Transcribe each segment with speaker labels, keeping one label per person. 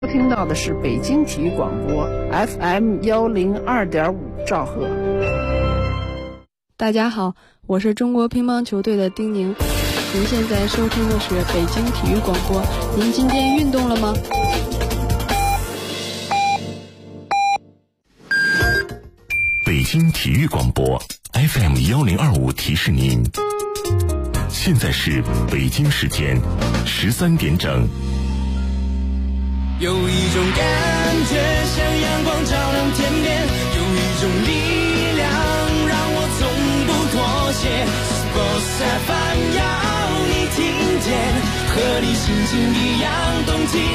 Speaker 1: 听到的是北京体育广播 FM102.5兆赫。
Speaker 2: 大家好，我是中国乒乓球队的丁宁。您现在收听的是北京体育广播。您今天运动了吗？
Speaker 3: 北京体育广播 FM1025 提示您，现在是北京时间13点整。
Speaker 4: 有一种感觉像阳光照亮天边，有一种力量让我从不妥协。Sports FM 要你听见，和你心情一样动起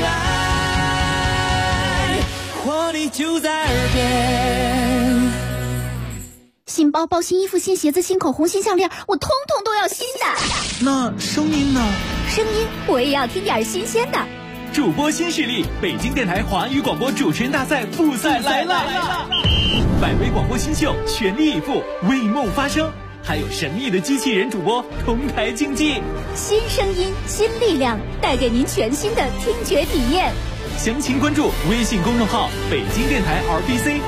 Speaker 4: 来，活力就在耳边。
Speaker 5: 新包包、新衣服、新鞋子、新口红、新项链，我通通都要新的。
Speaker 4: 那声音呢？
Speaker 5: 声音我也要听点新鲜的。
Speaker 6: 主播新势力，北京电台华语广播主持人大赛复赛来了！百位广播新秀全力以赴，为梦发声，还有神秘的机器人主播同台竞技。
Speaker 5: 新声音，新力量，带给您全新的听觉体验。
Speaker 6: 详情关注微信公众号北京电台 RBC。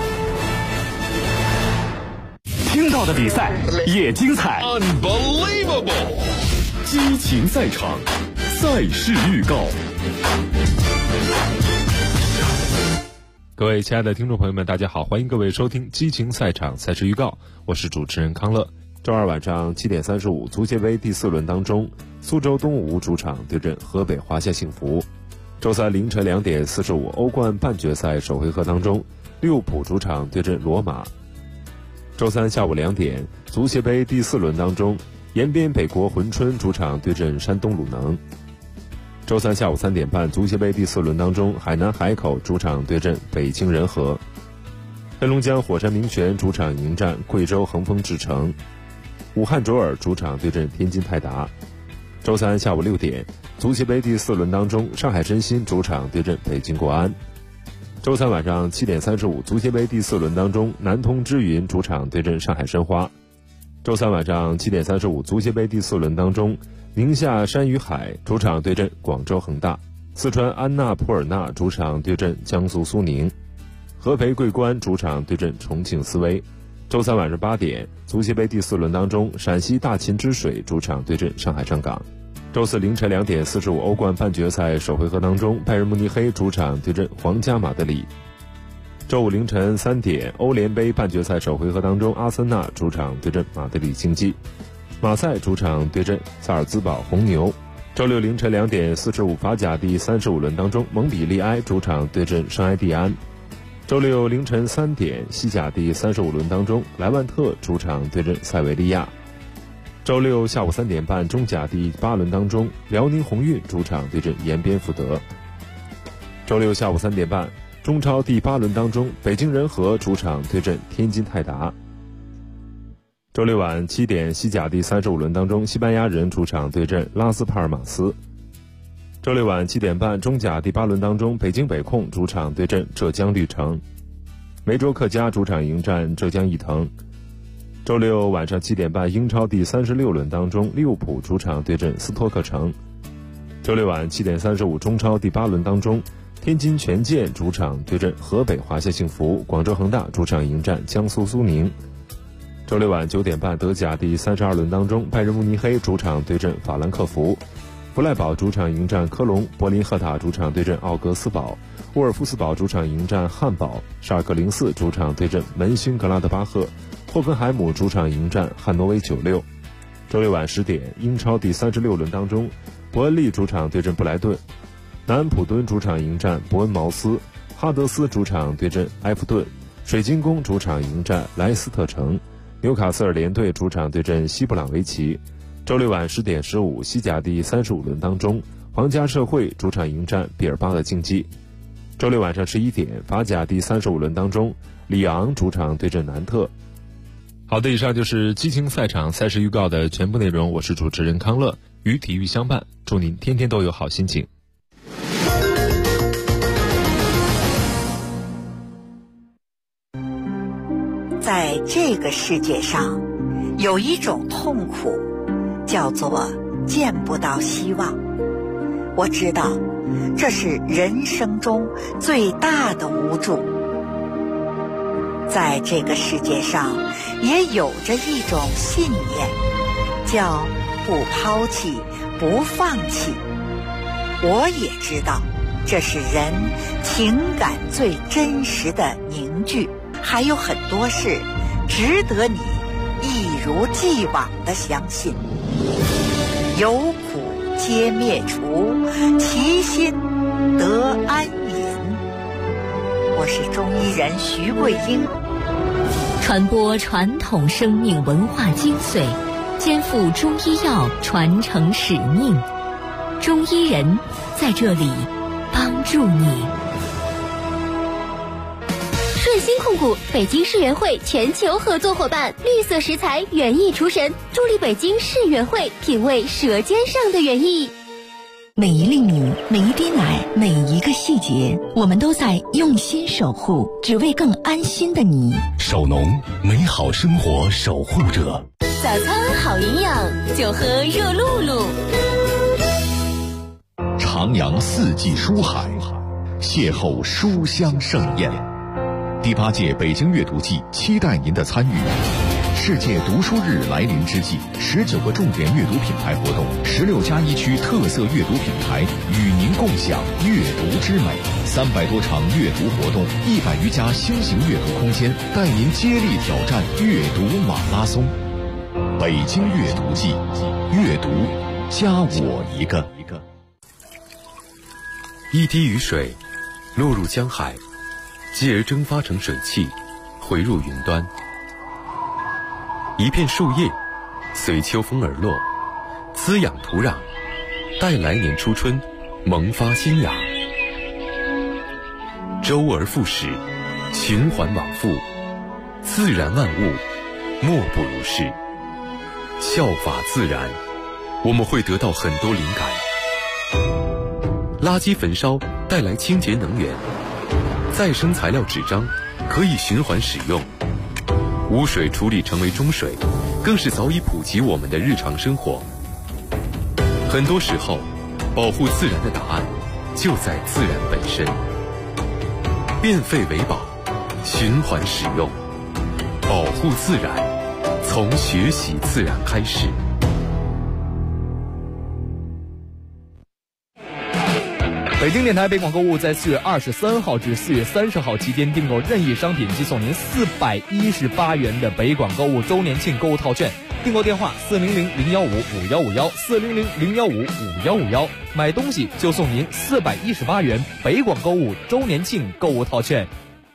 Speaker 3: 听到的比赛也精彩
Speaker 7: Unbelievable，
Speaker 3: 激情赛场，赛事预告。
Speaker 8: 各位亲爱的听众朋友们，大家好，欢迎各位收听激情赛场赛事预告，我是主持人康乐。周二晚上7点35，足协杯第4轮当中，苏州东吴主场对阵河北华夏幸福。周三凌晨2点45，欧冠半决赛首回合当中，利物浦主场对阵罗马。周三下午2点，足协杯第4轮当中，延边北国珲春主场对阵山东鲁能。周三下午3点半，足协杯第4轮当中，海南海口主场对阵北京人和。黑龙江火山明泉主场迎战贵州恒丰智诚。武汉卓尔主场对阵天津泰达。周三下午6点，足协杯第4轮当中，上海申鑫主场对阵北京国安。周三晚上7点35，足协杯第4轮当中，南通之云主场对阵上海申花。周三晚上7点35，足协杯第4轮当中，宁夏山与海主场对阵广州恒大。四川安纳普尔纳主场对阵江苏苏宁。合肥桂冠主场对阵重庆斯威。周三晚上8点，足协杯第4轮当中，陕西大秦之水主场对阵上海上港。周四凌晨2点45，欧冠半决赛首回合当中，拜仁慕尼黑主场对阵皇家马德里。周五凌晨3点，欧联杯半决赛首回合当中，阿森纳主场对阵马德里竞技。马赛主场对阵萨尔兹堡红牛。周六凌晨2点45，法甲第35轮当中，蒙彼利埃主场对阵圣埃蒂安。周六凌晨3点，西甲第35轮当中，莱万特主场对阵塞维利亚。周六下午3点半，中甲第8轮当中，辽宁宏运主场对阵延边福德。周六下午3点半，中超第8轮当中，北京人和主场对阵天津泰达。周六晚7点，西甲第35轮当中，西班牙人主场对阵拉斯帕尔马斯。周六晚7点半，中甲第8轮当中，北京北控主场对阵浙江绿城。梅州客家主场迎战浙江毅腾。周六晚上7点半，英超第36轮当中，利物浦主场对阵斯托克城。周六晚7点35，中超第8轮当中，天津权健主场对阵河北华夏幸福，广州恒大主场迎战江苏苏宁。周六晚9点半，德甲第32轮当中，拜仁慕尼黑主场对阵法兰克福，弗赖堡主场迎战科隆，柏林赫塔主场对阵奥格斯堡，沃尔夫斯堡主场迎战汉堡，沙尔克04主场对阵门兴格拉德巴赫，霍芬海姆主场迎战汉诺威96。周六晚10点，英超第36轮当中，伯恩利主场对阵布莱顿，南安普敦主场迎战伯恩茅斯，哈德斯主场对阵埃弗顿，水晶宫主场迎战莱斯特城，纽卡斯尔联队主场对阵西布朗维奇。周六晚10点15，西甲第35轮当中，皇家社会主场迎战毕尔巴鄂竞技。周六晚上11点，法甲第35轮当中，里昂主场对阵南特。好的，以上就是激情赛场赛事预告的全部内容，我是主持人康乐，与体育相伴，祝您天天都有好心情。
Speaker 9: 在这个世界上，有一种痛苦，叫做见不到希望。我知道这是人生中最大的无助。在这个世界上，也有着一种信念，叫不抛弃，不放弃。我也知道，这是人情感最真实的凝聚。还有很多事值得你一如既往的相信。有苦皆灭除，其心得安隐。我是中医人徐桂英，
Speaker 7: 传播传统生命文化精髓，肩负中医药传承使命。中医人在这里帮助你。
Speaker 10: 顺心控股北京世园会全球合作伙伴，绿色食材园艺厨神，助力北京世园会品味舌尖上的园艺。
Speaker 7: 每一粒米，每一滴奶，每一个细节，我们都在用心守护，只为更安心的你。
Speaker 3: 守农，美好生活守护者。
Speaker 10: 早餐好营养，就喝热露露。
Speaker 3: 徜徉四季书海，邂逅书香盛宴。第8届北京阅读季期待您的参与。世界读书日来临之际，19个重点阅读品牌活动，16家一区特色阅读品牌与您共享阅读之美。300多场阅读活动，100余家新型阅读空间，带您接力挑战阅读马拉松。北京阅读季，阅读加我一个。
Speaker 11: 一滴雨水落入江海，继而蒸发成水汽，回入云端。一片树叶随秋风而落，滋养土壤，待来年初春萌发新芽。周而复始，循环往复，自然万物莫不如是。效法自然，我们会得到很多灵感。垃圾焚烧带来清洁能源，再生材料纸张可以循环使用，污水处理成为中水，更是早已普及我们的日常生活。很多时候，保护自然的答案就在自然本身。变废为宝，循环使用，保护自然，从学习自然开始。
Speaker 12: 北京电台北广购物在4月23号至4月30号期间订购任意商品即送您418元的北广购物周年庆购物套券。订购电话400-015-5151 400-015-5151，买东西就送您418元北广购物周年庆购物套券。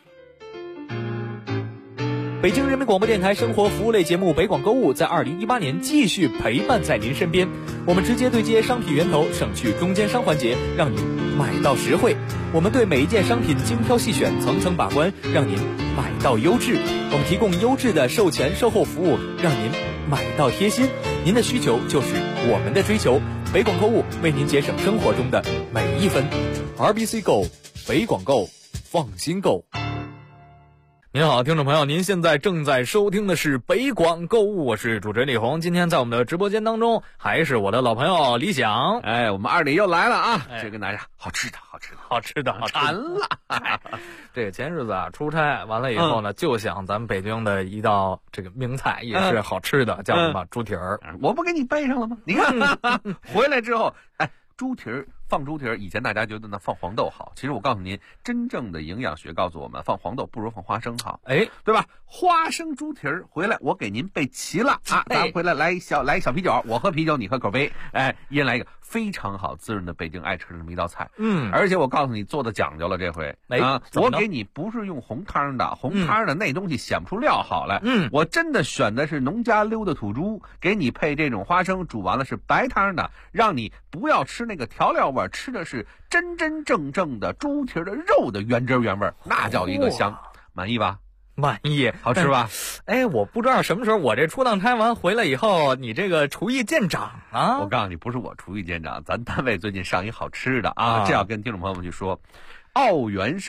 Speaker 12: 北京人民广播电台生活服务类节目北广购物在2018年继续陪伴在您身边。我们直接对接商品源头，省去中间商环节，让您买到实惠。我们对每一件商品精挑细选，层层把关，让您买到优质。我们提供优质的售前售后服务，让您买到贴心。您的需求就是我们的追求。北广购物为您节省生活中的每一分。RBC Go， 北广购，放心购。您好，听众朋友，您现在正在收听的是北广购物，我是主持人李红。今天在我们的直播间当中，还是我的老朋友李想。
Speaker 13: 我们二里又来了啊！这跟大家好吃的馋了。
Speaker 12: 这个前日子啊，出差完了以后呢，就想咱们北京的一道这个名菜，也是好吃的，叫什么猪蹄儿。
Speaker 13: 我不给你背上了吗？你看回来之后，猪蹄儿。放猪蹄儿，以前大家觉得呢放黄豆好，其实我告诉您，真正的营养学告诉我们，放黄豆不如放花生好，对吧？花生猪蹄儿回来，我给您备齐了啊！咱回来来一小啤酒，我喝啤酒，你喝口杯，一人来一个，非常好滋润的北京爱吃的这么一道菜。而且我告诉你，做的讲究了，这回我给你不是用红汤的，红汤的那东西显不出料好来。我真的选的是农家溜的土猪，给你配这种花生，煮完了是白汤的，让你不要吃那个调料味。吃的是真真正正的猪蹄的肉的原汁原味，那叫一个香。满意吧？
Speaker 12: 满意，
Speaker 13: 好吃吧？
Speaker 12: 我不知道什么时候我这出趟差完回来以后，你这个厨艺见长啊！
Speaker 13: 我告诉你，不是我厨艺见长，咱单位最近上一好吃的啊，这要跟听众朋友们去说。奥元生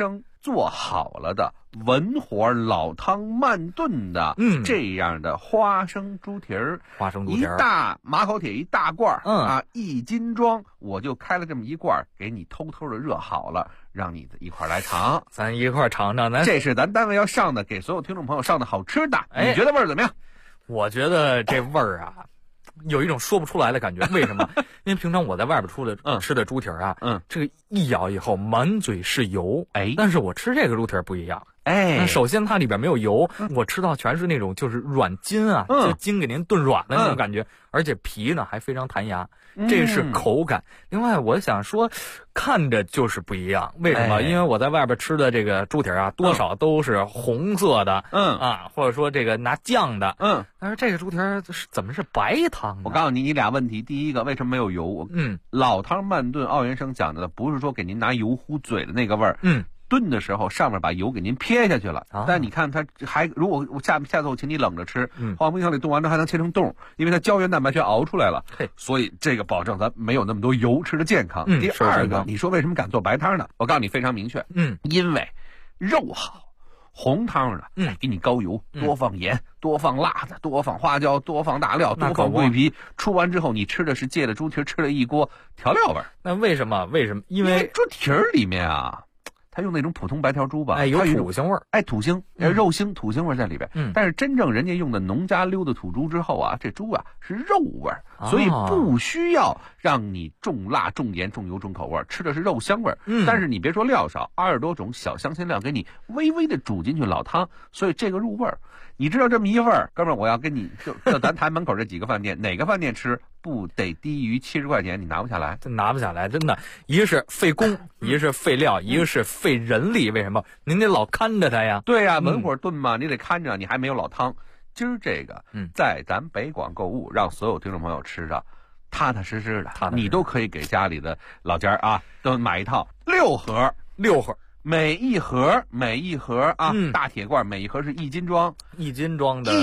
Speaker 13: 做好了的文火老汤慢炖的这样的花生猪蹄儿，一大马口铁一大罐1斤装，我就开了这么一罐，给你偷偷的热好了，让你一块来尝，
Speaker 12: 咱一块尝尝。
Speaker 13: 这是咱单位要上的，给所有听众朋友上的好吃的，你觉得味儿怎么样？
Speaker 12: 我觉得这味儿啊，有一种说不出来的感觉。为什么？因为平常我在外边吃的猪蹄儿啊，这个一咬以后满嘴是油，但是我吃这个猪蹄儿不一样。首先它里边没有油，我吃到全是那种就是软筋啊，就筋给您炖软了那种感觉，而且皮呢还非常弹牙，这是口感。另外我想说，看着就是不一样，为什么？因为我在外边吃的这个猪蹄儿啊，多少都是红色的，或者说这个拿酱的，但是这个猪蹄儿怎么是白汤呢？
Speaker 13: 我告诉你，你俩问题，第一个为什么没有油？老汤慢炖，奥元生讲的不是说给您拿油糊嘴的那个味儿，炖的时候上面把油给您撇下去了，但你看它还，如果我下次我请你冷着吃，放冰箱里冻完之后还能切成冻，因为它胶原蛋白全熬出来了，所以这个保证咱没有那么多油，吃的健康。第二个，你说为什么敢做白汤呢？我告诉你非常明确，因为肉好。红汤的，给你高油，多放盐，多放辣子，多放花椒，多放大料，多放桂皮。出完之后，你吃的是借着猪蹄吃了一锅调料味儿。
Speaker 12: 那为什么？因为
Speaker 13: 猪蹄儿里面啊，它用那种普通白条猪吧，
Speaker 12: 有土腥味儿，
Speaker 13: 土腥，肉腥、土腥味在里边。但是真正人家用的农家溜的土猪之后啊，这猪啊是肉味儿，所以不需要让你重辣、重盐、重油、重口味，吃的是肉香味儿。但是你别说料少，20多种小香辛料给你微微的煮进去老汤，所以这个入味儿。你知道这么一味儿，哥们儿，我要跟你就咱台门口这几个饭店，哪个饭店吃不得低于70块钱？你拿不下来，
Speaker 12: 拿不下来，真的。一个是费工，一个是费料，一个是费人力。为什么？您得老看着它呀。
Speaker 13: 对呀，文火炖嘛，你得看着，你还没有老汤。今儿这个，在咱北广购物，让所有听众朋友吃着踏踏实实的，你都可以给家里的老家啊，都买一套6盒。每一盒啊，大铁罐，每一盒是1斤装
Speaker 12: ，1斤装的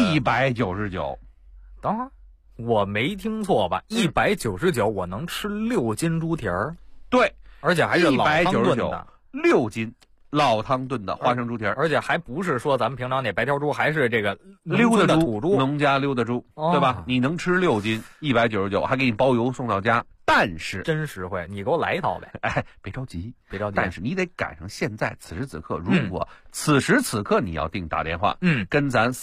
Speaker 13: 199。
Speaker 12: 等会儿，我没听错吧？199，我能吃6斤猪蹄儿？
Speaker 13: 对，
Speaker 12: 而且还是老汤炖的
Speaker 13: ，6斤老汤炖的花生猪蹄儿，
Speaker 12: 而且还不是说咱们平常那白条猪，还是这个溜的土猪，
Speaker 13: 农家溜的猪，对吧？你能吃6斤，199，还给你包邮送到家。但是
Speaker 12: 真实惠，你给我来一套呗！
Speaker 13: 别着急。但是你得赶上现在此时此刻，如果此时此刻你要定打电话，跟咱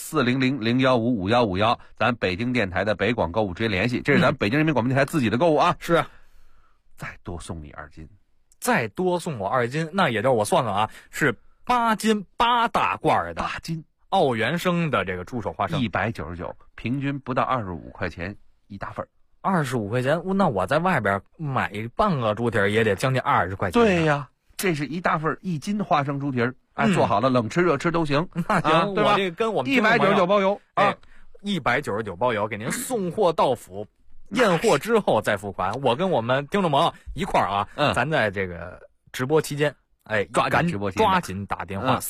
Speaker 13: 400-015-5151，咱北京电台的北广购物直接联系，这是咱北京人民广播电台自己的购物啊。
Speaker 12: 是，
Speaker 13: 再多送你2斤，
Speaker 12: 再多送我2斤，那也就是我算算啊，是8斤8大罐的
Speaker 13: 8斤
Speaker 12: 奥元生的这个猪手花生
Speaker 13: ，199，平均不到25块钱一大份。
Speaker 12: 25块钱，那我在外边买半个猪蹄儿也得将近20块钱。
Speaker 13: 对呀，这是一大份1斤花生猪蹄儿，做好了冷吃热吃都行。
Speaker 12: 那行，
Speaker 13: 对吧？
Speaker 12: 我这跟我们
Speaker 13: 199包邮啊
Speaker 12: ，199包邮，给您送货到府，验货之后再付款。我跟我们听众朋友一块儿啊，咱在这个直播期间，抓紧打电话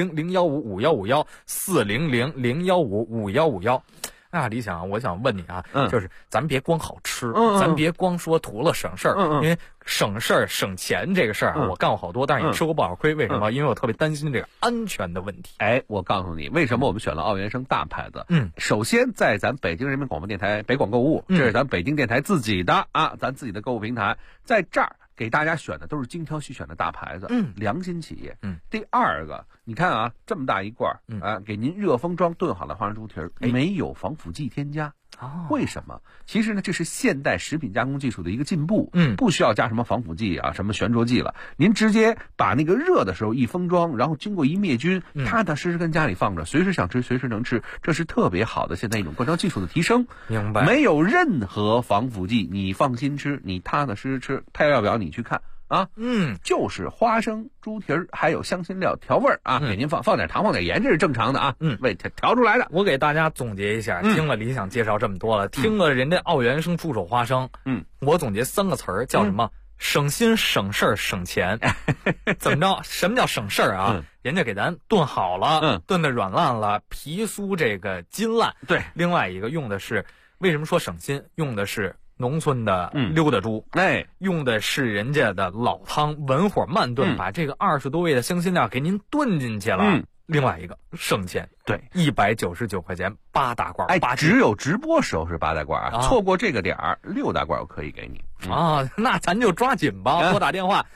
Speaker 12: ，400-015-5151，400-015-5151。李想，我想问你啊，就是咱别光好吃，咱别光说图了省事儿，因为省事儿省钱这个事儿我干过好多，但是也吃过不少亏。为什么？因为我特别担心这个安全的问题。
Speaker 13: 我告诉你，为什么我们选了奥元生大牌子？首先在咱北京人民广播电台北广购物，这是咱北京电台自己的咱自己的购物平台，在这儿给大家选的都是精挑细选的大牌子，良心企业。第二个，你看啊，这么大一罐给您热封装炖好的花生猪蹄儿，没有防腐剂添加。为什么？其实呢，这是现代食品加工技术的一个进步，不需要加什么防腐剂啊，什么悬浊剂了。您直接把那个热的时候一封装，然后经过一灭菌，踏踏实实跟家里放着，随时想吃随时能吃，这是特别好的现在一种灌装技术的提升。
Speaker 12: 明白？
Speaker 13: 没有任何防腐剂，你放心吃，你踏踏实实吃。配料表你去看。就是花生猪蹄儿，还有香辛料调味儿啊，给您放点糖，放点盐，这是正常的啊。为调出来的。
Speaker 12: 我给大家总结一下，听了李想介绍这么多了，听了人家奥元生猪手花生，我总结3个词儿，叫什么？省心、省事儿、省钱。怎么着？什么叫省事儿啊？人家给咱炖好了，炖的软烂了，皮酥这个筋烂。
Speaker 13: 对。
Speaker 12: 另外一个用的是，为什么说省心？用的是农村的溜达猪，用的是人家的老汤，文火慢炖，把这个20多味的香辛料给您炖进去了。另外一个省钱，
Speaker 13: 对
Speaker 12: ，199块钱8大罐，
Speaker 13: 只有直播时候是8大罐啊，错过这个点儿6大罐我可以给你
Speaker 12: 啊，那咱就抓紧吧，拨打电话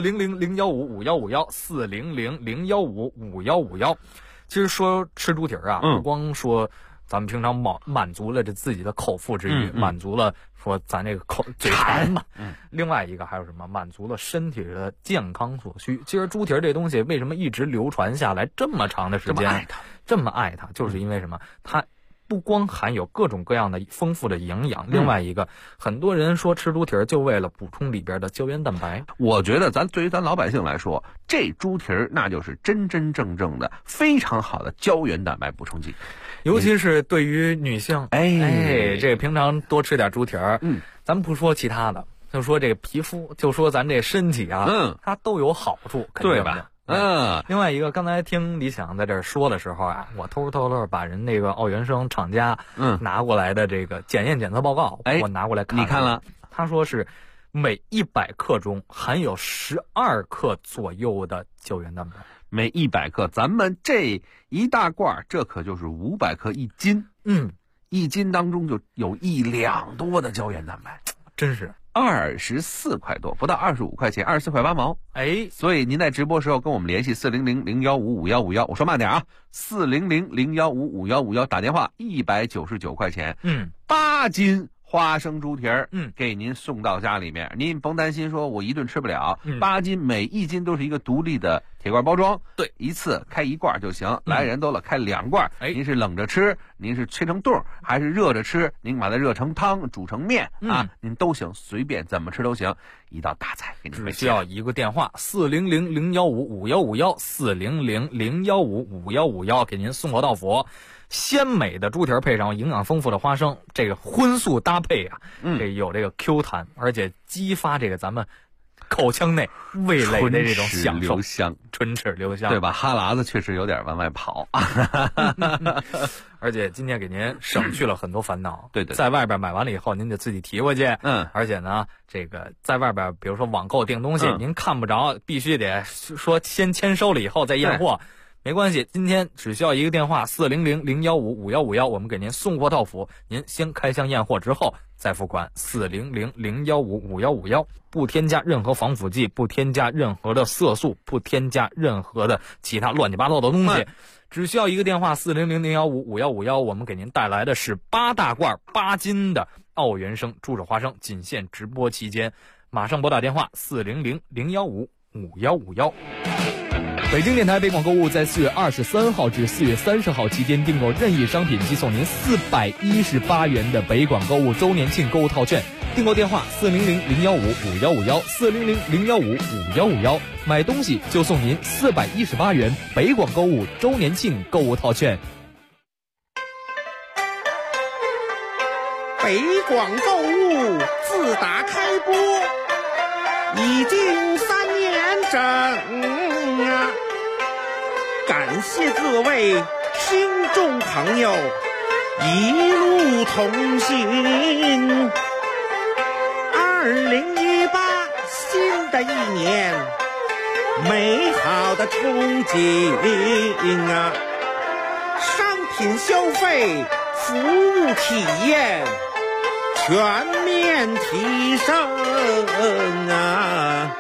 Speaker 12: 400-015-5151，400-015-5151。其实说吃猪蹄儿啊，不光说咱们平常满足了这自己的口腹之欲，满足了说咱这个嘴馋嘛。另外一个还有什么？满足了身体的健康所需。其实猪蹄儿这东西为什么一直流传下来这么长的时间，这么爱它，就是因为什么？它不光含有各种各样的丰富的营养，另外一个，很多人说吃猪蹄儿就为了补充里边的胶原蛋白。
Speaker 13: 我觉得对于咱老百姓来说，这猪蹄儿那就是真真正正的非常好的胶原蛋白补充剂。
Speaker 12: 尤其是对于女性，这个平常多吃点猪蹄儿，咱们不说其他的，就说这个皮肤，就说咱这身体啊，它都有好处，
Speaker 13: 对吧？
Speaker 12: 另外一个，刚才听李想在这说的时候啊，我偷把人那个奥原生厂家拿过来的这个检验检测报告，我拿过来看，
Speaker 13: 你看了？
Speaker 12: 他说是每100克中含有12克左右的胶原蛋白。
Speaker 13: 每100克，咱们这一大罐，这可就是500克1斤。1斤当中就有1两多的胶原蛋白，
Speaker 12: 真是
Speaker 13: 24块多，不到25块钱，24块8毛。所以您在直播时候跟我们联系400-015-5151，我说慢点啊，400-015-5151打电话，199块钱，8斤花生猪蹄儿，给您送到家里面，您甭担心说我一顿吃不了，8斤，每1斤都是一个独立的铁罐包装，
Speaker 12: 对，
Speaker 13: 一次开1罐就行，来人多了开2罐，您是冷着吃，您是切成冻，还是热着吃，您把它热成汤煮成面啊，您都行，随便怎么吃都行，一道大菜给您。
Speaker 12: 只需要一个电话400-015-5151，400-015-5151，给您送货到府。鲜美的猪蹄儿配上营养丰富的花生，这个荤素搭配啊，这有这个 Q 弹，而且激发这个咱们口腔内味蕾的这种享受，唇齿留香，
Speaker 13: 对吧？哈喇子确实有点往外跑，
Speaker 12: 而且今天给您省去了很多烦恼。
Speaker 13: 对，
Speaker 12: 在外边买完了以后，您得自己提回去。而且呢，这个在外边，比如说网购订东西，您看不着，必须得说先签收了以后再验货。没关系，今天只需要一个电话，400-015-5151，我们给您送货到府。您先开箱验货之后再付款，400-015-5151，不添加任何防腐剂，不添加任何的色素，不添加任何的其他乱七八糟的东西。只需要一个电话，400-015-5151，我们给您带来的是8大罐8斤的奥原生猪肘花生，仅限直播期间，马上拨打电话400-015-5151。北京电台北广购物在4月23号至4月30号期间订购任意商品，即送您418元的北广购物周年庆购物套券。订购电话400-015-5151，400-015-5151，买东西就送您418元北广购物周年庆购物套券。
Speaker 14: 北广购物自打开播已经3年整啊，感谢各位听众朋友一路同行。2018新的一年，美好的憧憬啊，商品消费，服务体验全面提升啊！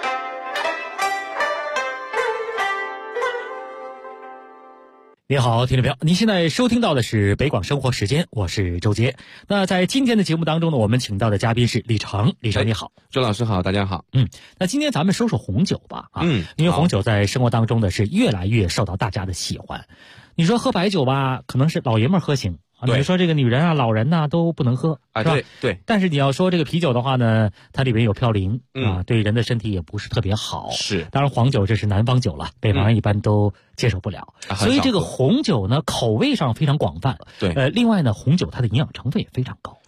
Speaker 15: 您好，听众朋友，您现在收听到的是北广生活时间，我是周杰。那在今天的节目当中呢，我们请到的嘉宾是李成。李成你好。
Speaker 8: 周老师好，大家好。
Speaker 15: 那今天咱们说说红酒吧因为红酒在生活当中呢是越来越受到大家的喜欢。你说喝白酒吧，可能是老爷们儿喝行。你说这个女人啊、老人呐都不能喝
Speaker 8: 啊，对。
Speaker 15: 但是你要说这个啤酒的话呢，它里面有嘌呤对人的身体也不是特别好。
Speaker 8: 是，
Speaker 15: 当然黄酒这是南方酒了，北方人一般都接受不了。所以这个红酒呢，口味上非常广泛。
Speaker 8: 对，
Speaker 15: 另外呢，红酒它的营养成分也非常高。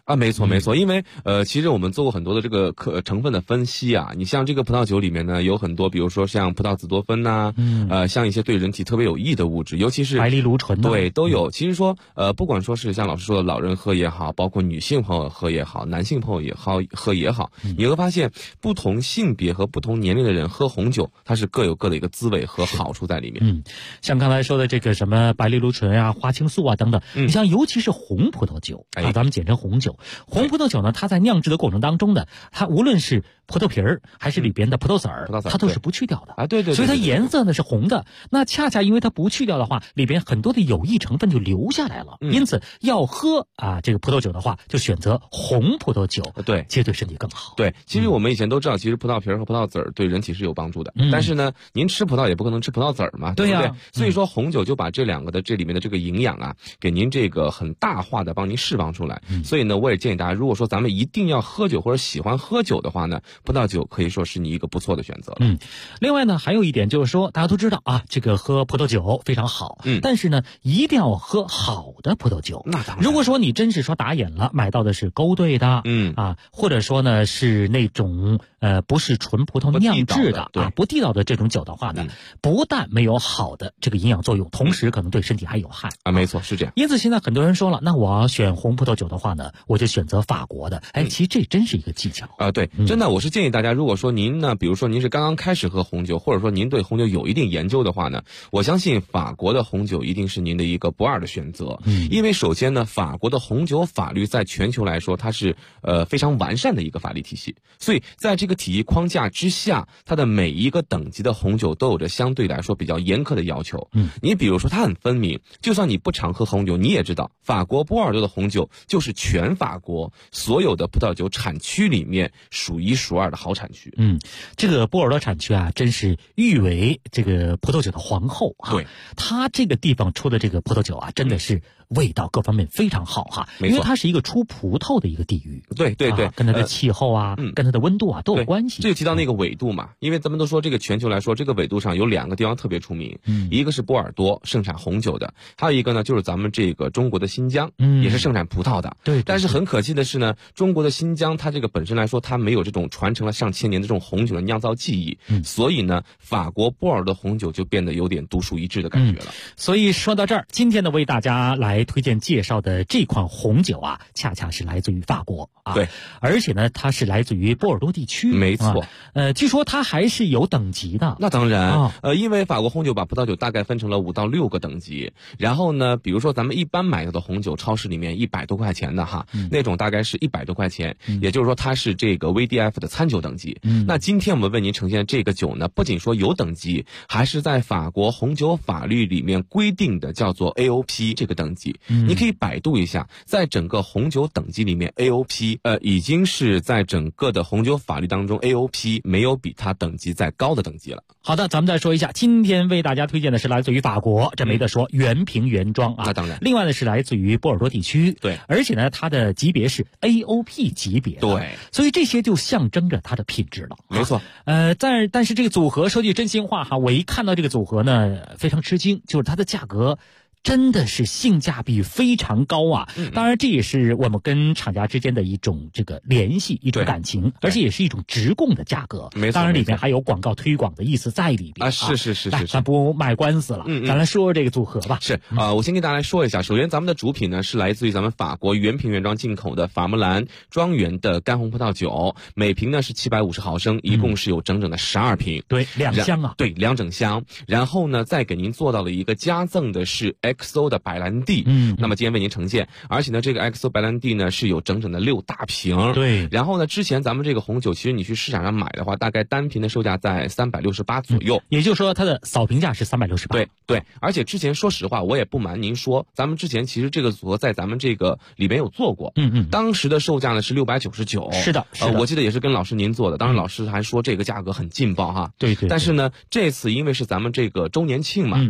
Speaker 8: 啊，没错没错，因为其实我们做过很多的这个成分的分析啊，你像这个葡萄酒里面呢有很多，比如说像葡萄紫多酚呐，像一些对人体特别有益的物质，尤其是
Speaker 15: 白藜芦醇，
Speaker 8: 对，都有。其实说不管说是像老师说的老人喝也好，包括女性朋友喝也好，男性朋友也好喝也好，你会发现不同性别和不同年龄的人喝红酒，它是各有各的一个滋味和好处在里面。
Speaker 15: 像刚才说的这个什么白藜芦醇啊、花青素啊等等，你像尤其是红葡萄酒啊，咱们简称红酒。红葡萄酒呢，它在酿制的过程当中呢，它无论是葡萄皮儿还是里边的葡萄籽儿，它都是不去掉的
Speaker 8: 啊，对，
Speaker 15: 所以它颜色呢是红的。那恰恰因为它不去掉的话，里边很多的有益成分就留下来了。因此要喝啊这个葡萄酒的话，就选择红葡萄酒，
Speaker 8: 对，
Speaker 15: 其实对身体更好。
Speaker 8: 对，其实我们以前都知道，其实葡萄皮儿和葡萄籽儿对人体是有帮助的。但是呢，您吃葡萄也不可能吃葡萄籽儿嘛，对不对？所以说红酒就把这两个的这里面的这个营养啊，给您这个很大化的帮您释放出来。所以呢，我也建议大家，如果说咱们一定要喝酒或者喜欢喝酒的话呢，葡萄酒可以说是你一个不错的选择了。
Speaker 15: 另外呢，还有一点就是说，大家都知道啊，这个喝葡萄酒非常好，但是呢，一定要喝好的葡萄酒。
Speaker 8: 那当然，
Speaker 15: 如果说你真是说打眼了，买到的是勾兑的，或者说呢是那种不是纯葡萄酿制的不地道的这种酒的话呢，不但没有好的这个营养作用，同时可能对身体还有害
Speaker 8: 啊。没错，是这样。
Speaker 15: 因此现在很多人说了，那我要选红葡萄酒的话呢，我就选择法国的。其实这真是一个技巧
Speaker 8: 啊。对，真的，我是建议大家，如果说您呢，比如说您是刚刚开始喝红酒，或者说您对红酒有一定研究的话呢，我相信法国的红酒一定是您的一个不二的选择。因为首先呢，法国的红酒法律在全球来说，它是非常完善的一个法律体系，所以在这个体系框架之下，它的每一个等级的红酒都有着相对来说比较严苛的要求。你比如说它很分明，就算你不常喝红酒，你也知道法国波尔多的红酒就是全法国所有的葡萄酒产区里面数一数二的好产区。
Speaker 15: 这个波尔多产区啊，真是誉为这个葡萄酒的皇后啊。
Speaker 8: 对，
Speaker 15: 它这个地方出的这个葡萄酒啊，真的是味道各方面非常好哈。
Speaker 8: 没错，
Speaker 15: 因为它是一个出葡萄的一个地域。
Speaker 8: 对，
Speaker 15: 跟它的气候啊，跟它的温度啊都有关系。
Speaker 8: 这就提到那个纬度嘛，因为咱们都说这个全球来说，这个纬度上有两个地方特别出名，一个是波尔多，盛产红酒的，还有一个呢就是咱们这个中国的新疆，也是盛产葡萄的。
Speaker 15: 对，
Speaker 8: 但是很可惜的是呢，中国的新疆它这个本身来说，它没有这种传承了上千年的这种红酒的酿造技艺，所以呢，法国波尔多红酒就变得有点独树一帜的感觉了。
Speaker 15: 所以说到这儿，今天呢为大家来推荐介绍的这款红酒啊，恰恰是来自于法国啊。
Speaker 8: 对，
Speaker 15: 而且呢，它是来自于波尔多地区。
Speaker 8: 没错。
Speaker 15: 据说它还是有等级的。
Speaker 8: 那当然，因为法国红酒把葡萄酒大概分成了5到6个等级，然后呢，比如说咱们一般买到的红酒，超市里面100多块钱的哈，那种大概是100多块钱，也就是说它是这个 VDF 的餐酒等级。那今天我们为您呈现这个酒呢，不仅说有等级，还是在法国红酒法律里面规定的叫做 AOP 这个等级。你可以百度一下，在整个红酒等级里面 AOP 已经是在整个的红酒法律当中 AOP 没有比它等级再高的等级了。
Speaker 15: 好的，咱们再说一下，今天为大家推荐的是来自于法国，这没得说，原瓶原装啊。
Speaker 8: 那当然。
Speaker 15: 另外呢是来自于波尔多地区。
Speaker 8: 对，
Speaker 15: 而且呢它的级别是 AOP 级别的。
Speaker 8: 对，
Speaker 15: 所以这些就象征着它的品质了。
Speaker 8: 没错。
Speaker 15: 但是这个组合说句真心话哈，我一看到这个组合呢非常吃惊，就是它的价格真的是性价比非常高啊！当然，这也是我们跟厂家之间的一种这个联系，一种感情，而且也是一种直供的价格。
Speaker 8: 没错，
Speaker 15: 当然里边还有广告推广的意思在里边
Speaker 8: 啊。是，
Speaker 15: 咱不卖官司了，咱来说说这个组合吧。
Speaker 8: 是我先跟大家来说一下，首先咱们的主品呢是来自于咱们法国原瓶原装进口的法穆兰庄园的干红葡萄酒，每瓶呢是750毫升，一共是有整整的12瓶。
Speaker 15: 对，2箱啊。
Speaker 8: 对，2整箱。然后呢，再给您做到了一个加赠的是 XO 的白兰地。那么今天为您呈现，而且呢，这个 XO 白兰地呢是有整整的6大瓶。
Speaker 15: 对。
Speaker 8: 然后呢，之前咱们这个红酒，其实你去市场上买的话，大概单瓶的售价在368左右。
Speaker 15: 也就是说，它的扫评价是368。
Speaker 8: 对。而且之前说实话，我也不瞒您说，咱们之前其实这个组合在咱们这个里面有做过。当时的售价呢是699。
Speaker 15: 是的。
Speaker 8: 我记得也是跟老师您做的，当时老师还说这个价格很劲爆哈。
Speaker 15: 对。
Speaker 8: 但是呢，这次因为是咱们这个周年庆嘛。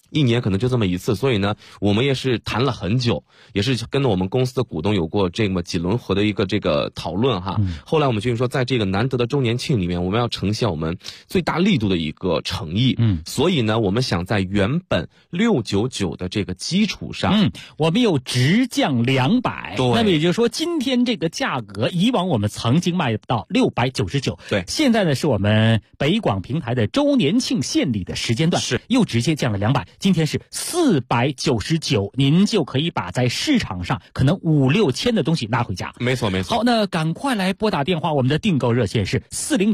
Speaker 16: 1年可能就这么一次，所以呢，我们也是谈了很久，也是跟我们公司的股东有过这么几轮合的一个这个讨论哈。后来我们决定说，在这个难得的周年庆里面，我们要呈现我们最大力度的一个诚意。所以呢，我们想在原本699的这个基础上，
Speaker 15: 我们又直降200。那么也就是说，今天这个价格，以往我们曾经卖到699，
Speaker 16: 对，
Speaker 15: 现在呢是我们北广平台的周年庆献礼的时间段，
Speaker 16: 是
Speaker 15: 又直接降了200，今天是499，您就可以把在市场上可能5、6千的东西拿回家。
Speaker 16: 没错。
Speaker 15: 好，那赶快来拨打电话，我们的订购热线是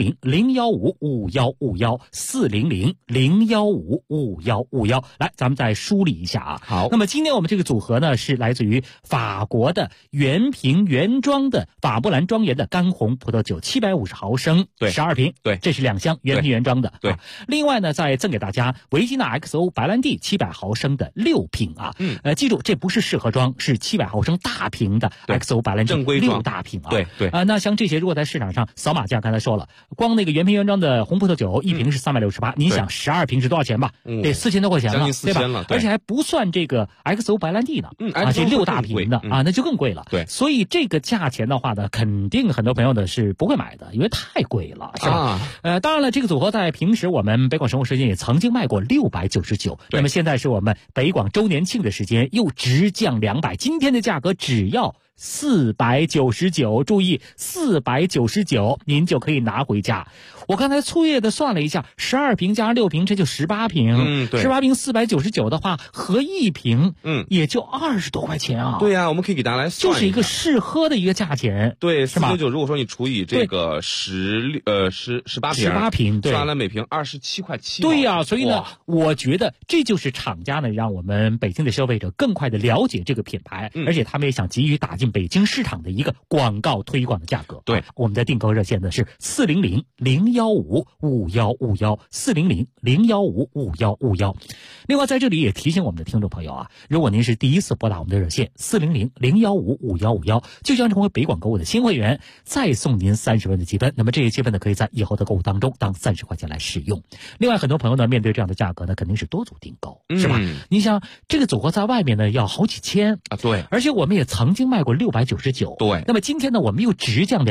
Speaker 15: 400-015-5151，400-015-5151。来，咱们再梳理一下啊。
Speaker 16: 好，
Speaker 15: 那么今天我们这个组合呢，是来自于法国的原瓶原装的法布兰庄园的干红葡萄酒，750毫升，
Speaker 16: 对
Speaker 15: ，12瓶，
Speaker 16: 对，
Speaker 15: 这是2箱原瓶原装的，
Speaker 16: 对。
Speaker 15: 另外呢，再赠给大家维吉纳 XO 白兰地700毫升的6瓶啊。记住，这不是适合装，是700毫升大瓶的 XO 白兰地
Speaker 16: 正规装
Speaker 15: 6大瓶啊。
Speaker 16: 对。
Speaker 15: 那像这些如果在市场上扫码价，刚才说了，光那个原瓶原装的红葡萄酒1瓶是368，您想12瓶是多少钱吧？得4000多块钱了，
Speaker 16: 将近4000了，
Speaker 15: 而且还不算这个 XO 白兰地呢，这6大瓶的啊，那就更贵了。
Speaker 16: 对，
Speaker 15: 所以这个价钱的话呢，肯定很多朋友呢是不会买的，因为太贵了，是吧？当然了，这个组合在平时我们北广生活时间也曾经卖过699，那么现在是我们北广周年庆的时间，又直降200，今天的价格只要499，注意499，您就可以拿回家。我刚才粗略的算了一下，12瓶加6瓶，这就18瓶。
Speaker 16: 对
Speaker 15: ，18瓶499的话，合1瓶，也就20多块钱啊。
Speaker 16: 对啊，我们可以给大家来算
Speaker 15: 就是一个试喝的一个价钱。
Speaker 16: 对
Speaker 15: ，499，
Speaker 16: 如果说你除以这个18
Speaker 15: 瓶，对，
Speaker 16: 算了每瓶27块7。
Speaker 15: 对呀，所以呢，我觉得这就是厂家呢，让我们北京的消费者更快的了解这个品牌，而且他们也想急于打进北京市场的一个广告推广的价格。
Speaker 16: 对，
Speaker 15: 我们的订购热线呢是400-015-5151，400-015-5151。另外在这里也提醒我们的听众朋友啊，如果您是第一次拨打我们的热线400-015-5151，就将成为北广购物的新会员，再送您30分的积分。那么这些积分呢，可以在以后的购物当中当30块钱来使用。另外很多朋友呢，面对这样的价格呢，肯定是多组订购，是吧？你想这个组合在外面呢要好几千
Speaker 16: 啊，对，
Speaker 15: 而且我们也曾经卖过699，
Speaker 16: 对。
Speaker 15: 那么今天呢，我们又直降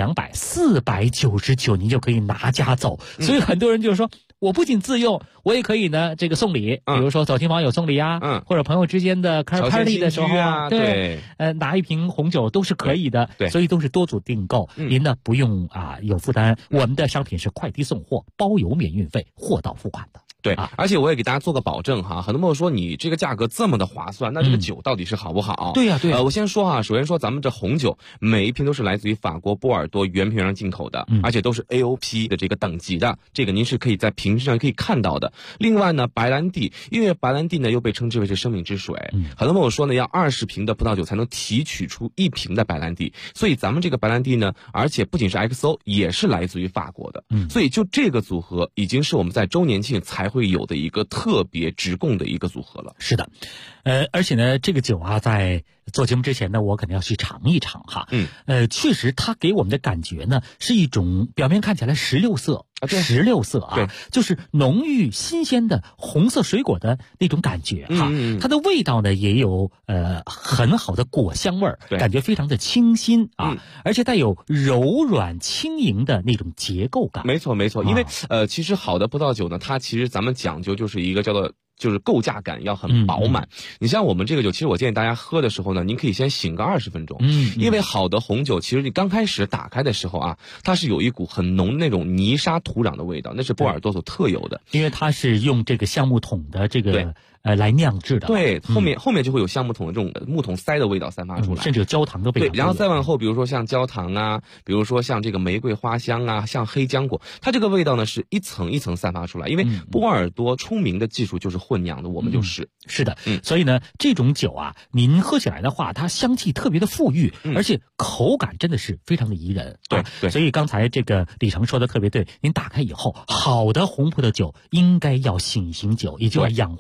Speaker 15: 200，499，您就可以拿家走。所以很多人就是说，我不仅自用，我也可以呢这个送礼，比如说走亲访友送礼啊，或者朋友之间的 party 的时候啊，对，拿一瓶红酒都是可以的，
Speaker 16: 对，
Speaker 15: 所以都是多组订购，您呢不用有负担，我们的商品是快递送货，包邮免运费，货到付款的。
Speaker 16: 对，而且我也给大家做个保证哈，很多朋友说你这个价格这么的划算，那这个酒到底是好不好？
Speaker 15: 对呀，
Speaker 16: 我先说哈，首先说咱们这红酒每一瓶都是来自于法国波尔多原瓶原装进口的，而且都是 AOP 的这个等级的，这个您是可以在瓶身上可以看到的。另外呢，白兰地，因为白兰地呢又被称之为是生命之水，很多朋友说呢要20瓶的葡萄酒才能提取出1瓶的白兰地，所以咱们这个白兰地呢，而且不仅是 XO， 也是来自于法国的，所以就这个组合已经是我们在周年庆才会有的一个特别直供的一个组合了。
Speaker 15: 是的，而且呢，这个酒啊，在做节目之前呢，我肯定要去尝一尝哈。确实，它给我们的感觉呢，是一种表面看起来16色，16色啊，就是浓郁新鲜的红色水果的那种感觉哈。它的味道呢，也有很好的果香味儿，感觉非常的清新啊，而且带有柔软轻盈的那种结构感。
Speaker 16: 没错，因为其实好的葡萄酒呢，它其实咱们讲究就是一个叫做就是构架感要很饱满。你像我们这个酒，其实我建议大家喝的时候呢，您可以先醒个20分钟。因为好的红酒，其实你刚开始打开的时候啊，它是有一股很浓的那种泥沙土壤的味道，那是波尔多所特有的。
Speaker 15: 因为它是用这个橡木桶的这个来酿制的。
Speaker 16: 对，后面就会有橡木桶的这种木桶塞的味道散发出来，
Speaker 15: 甚至有焦糖的味道。
Speaker 16: 对，然后再往后，比如说像焦糖啊，比如说像这个玫瑰花香啊，像黑浆果，它这个味道呢是一层一层散发出来。因为波尔多出名的技术就是混酿的，我们就是
Speaker 15: 是的，所以呢，这种酒啊，您喝起来的话，它香气特别的馥郁，而且口感真的是非常的宜人。
Speaker 16: 对，
Speaker 15: 所以刚才这个李成说的特别对，您打开以后，好的红葡萄酒应该要醒酒，也就要氧化一下。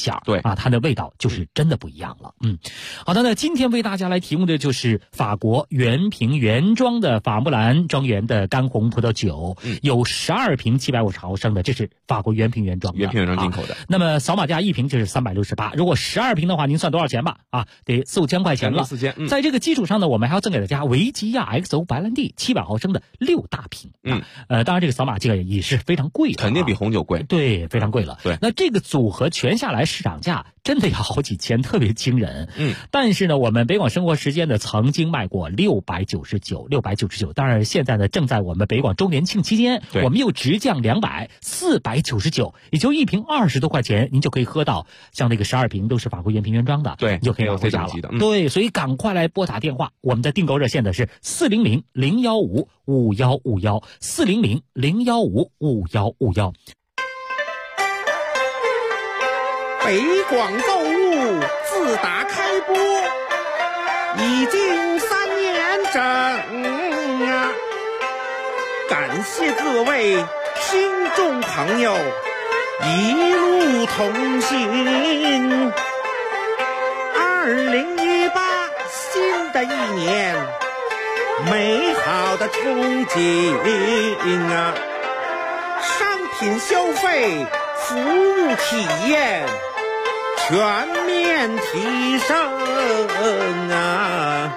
Speaker 15: 下，
Speaker 16: 对
Speaker 15: 啊，它的味道就是真的不一样了。好的，那今天为大家来提供的就是法国原瓶原装的法穆兰庄园的干红葡萄酒，有12瓶750毫升的，这是法国原瓶原装的，
Speaker 16: 原瓶原装进口的。
Speaker 15: 那么扫码价1瓶就是368，如果12瓶的话，您算多少钱吧？啊，得4、5千块钱了。在这个基础上呢，我们还要赠给大家维吉亚 XO 白兰地700毫升的6大瓶。当然这个扫码价也是非常贵的，
Speaker 16: 肯定比红酒贵。
Speaker 15: 对，非常贵了。
Speaker 16: 对，
Speaker 15: 那这个组合全下来市场价真的要好几千，特别惊人。但是呢，我们北广生活时间呢曾经卖过699，当然现在呢正在我们北广周年庆期间，我们又直降200，499，也就1瓶20多块钱，您就可以喝到像那个12瓶都是法国原瓶原装的，
Speaker 16: 对，
Speaker 15: 你就可以拿回家了。对，所以赶快来拨打电话，我们的订购热线的是400-015-5151，400-015-5151。
Speaker 14: 北广购物自打开播已经3年整啊，感谢各位听众朋友一路同行。2018新的一年，美好的憧憬啊，商品消费、服务体验全面提升啊！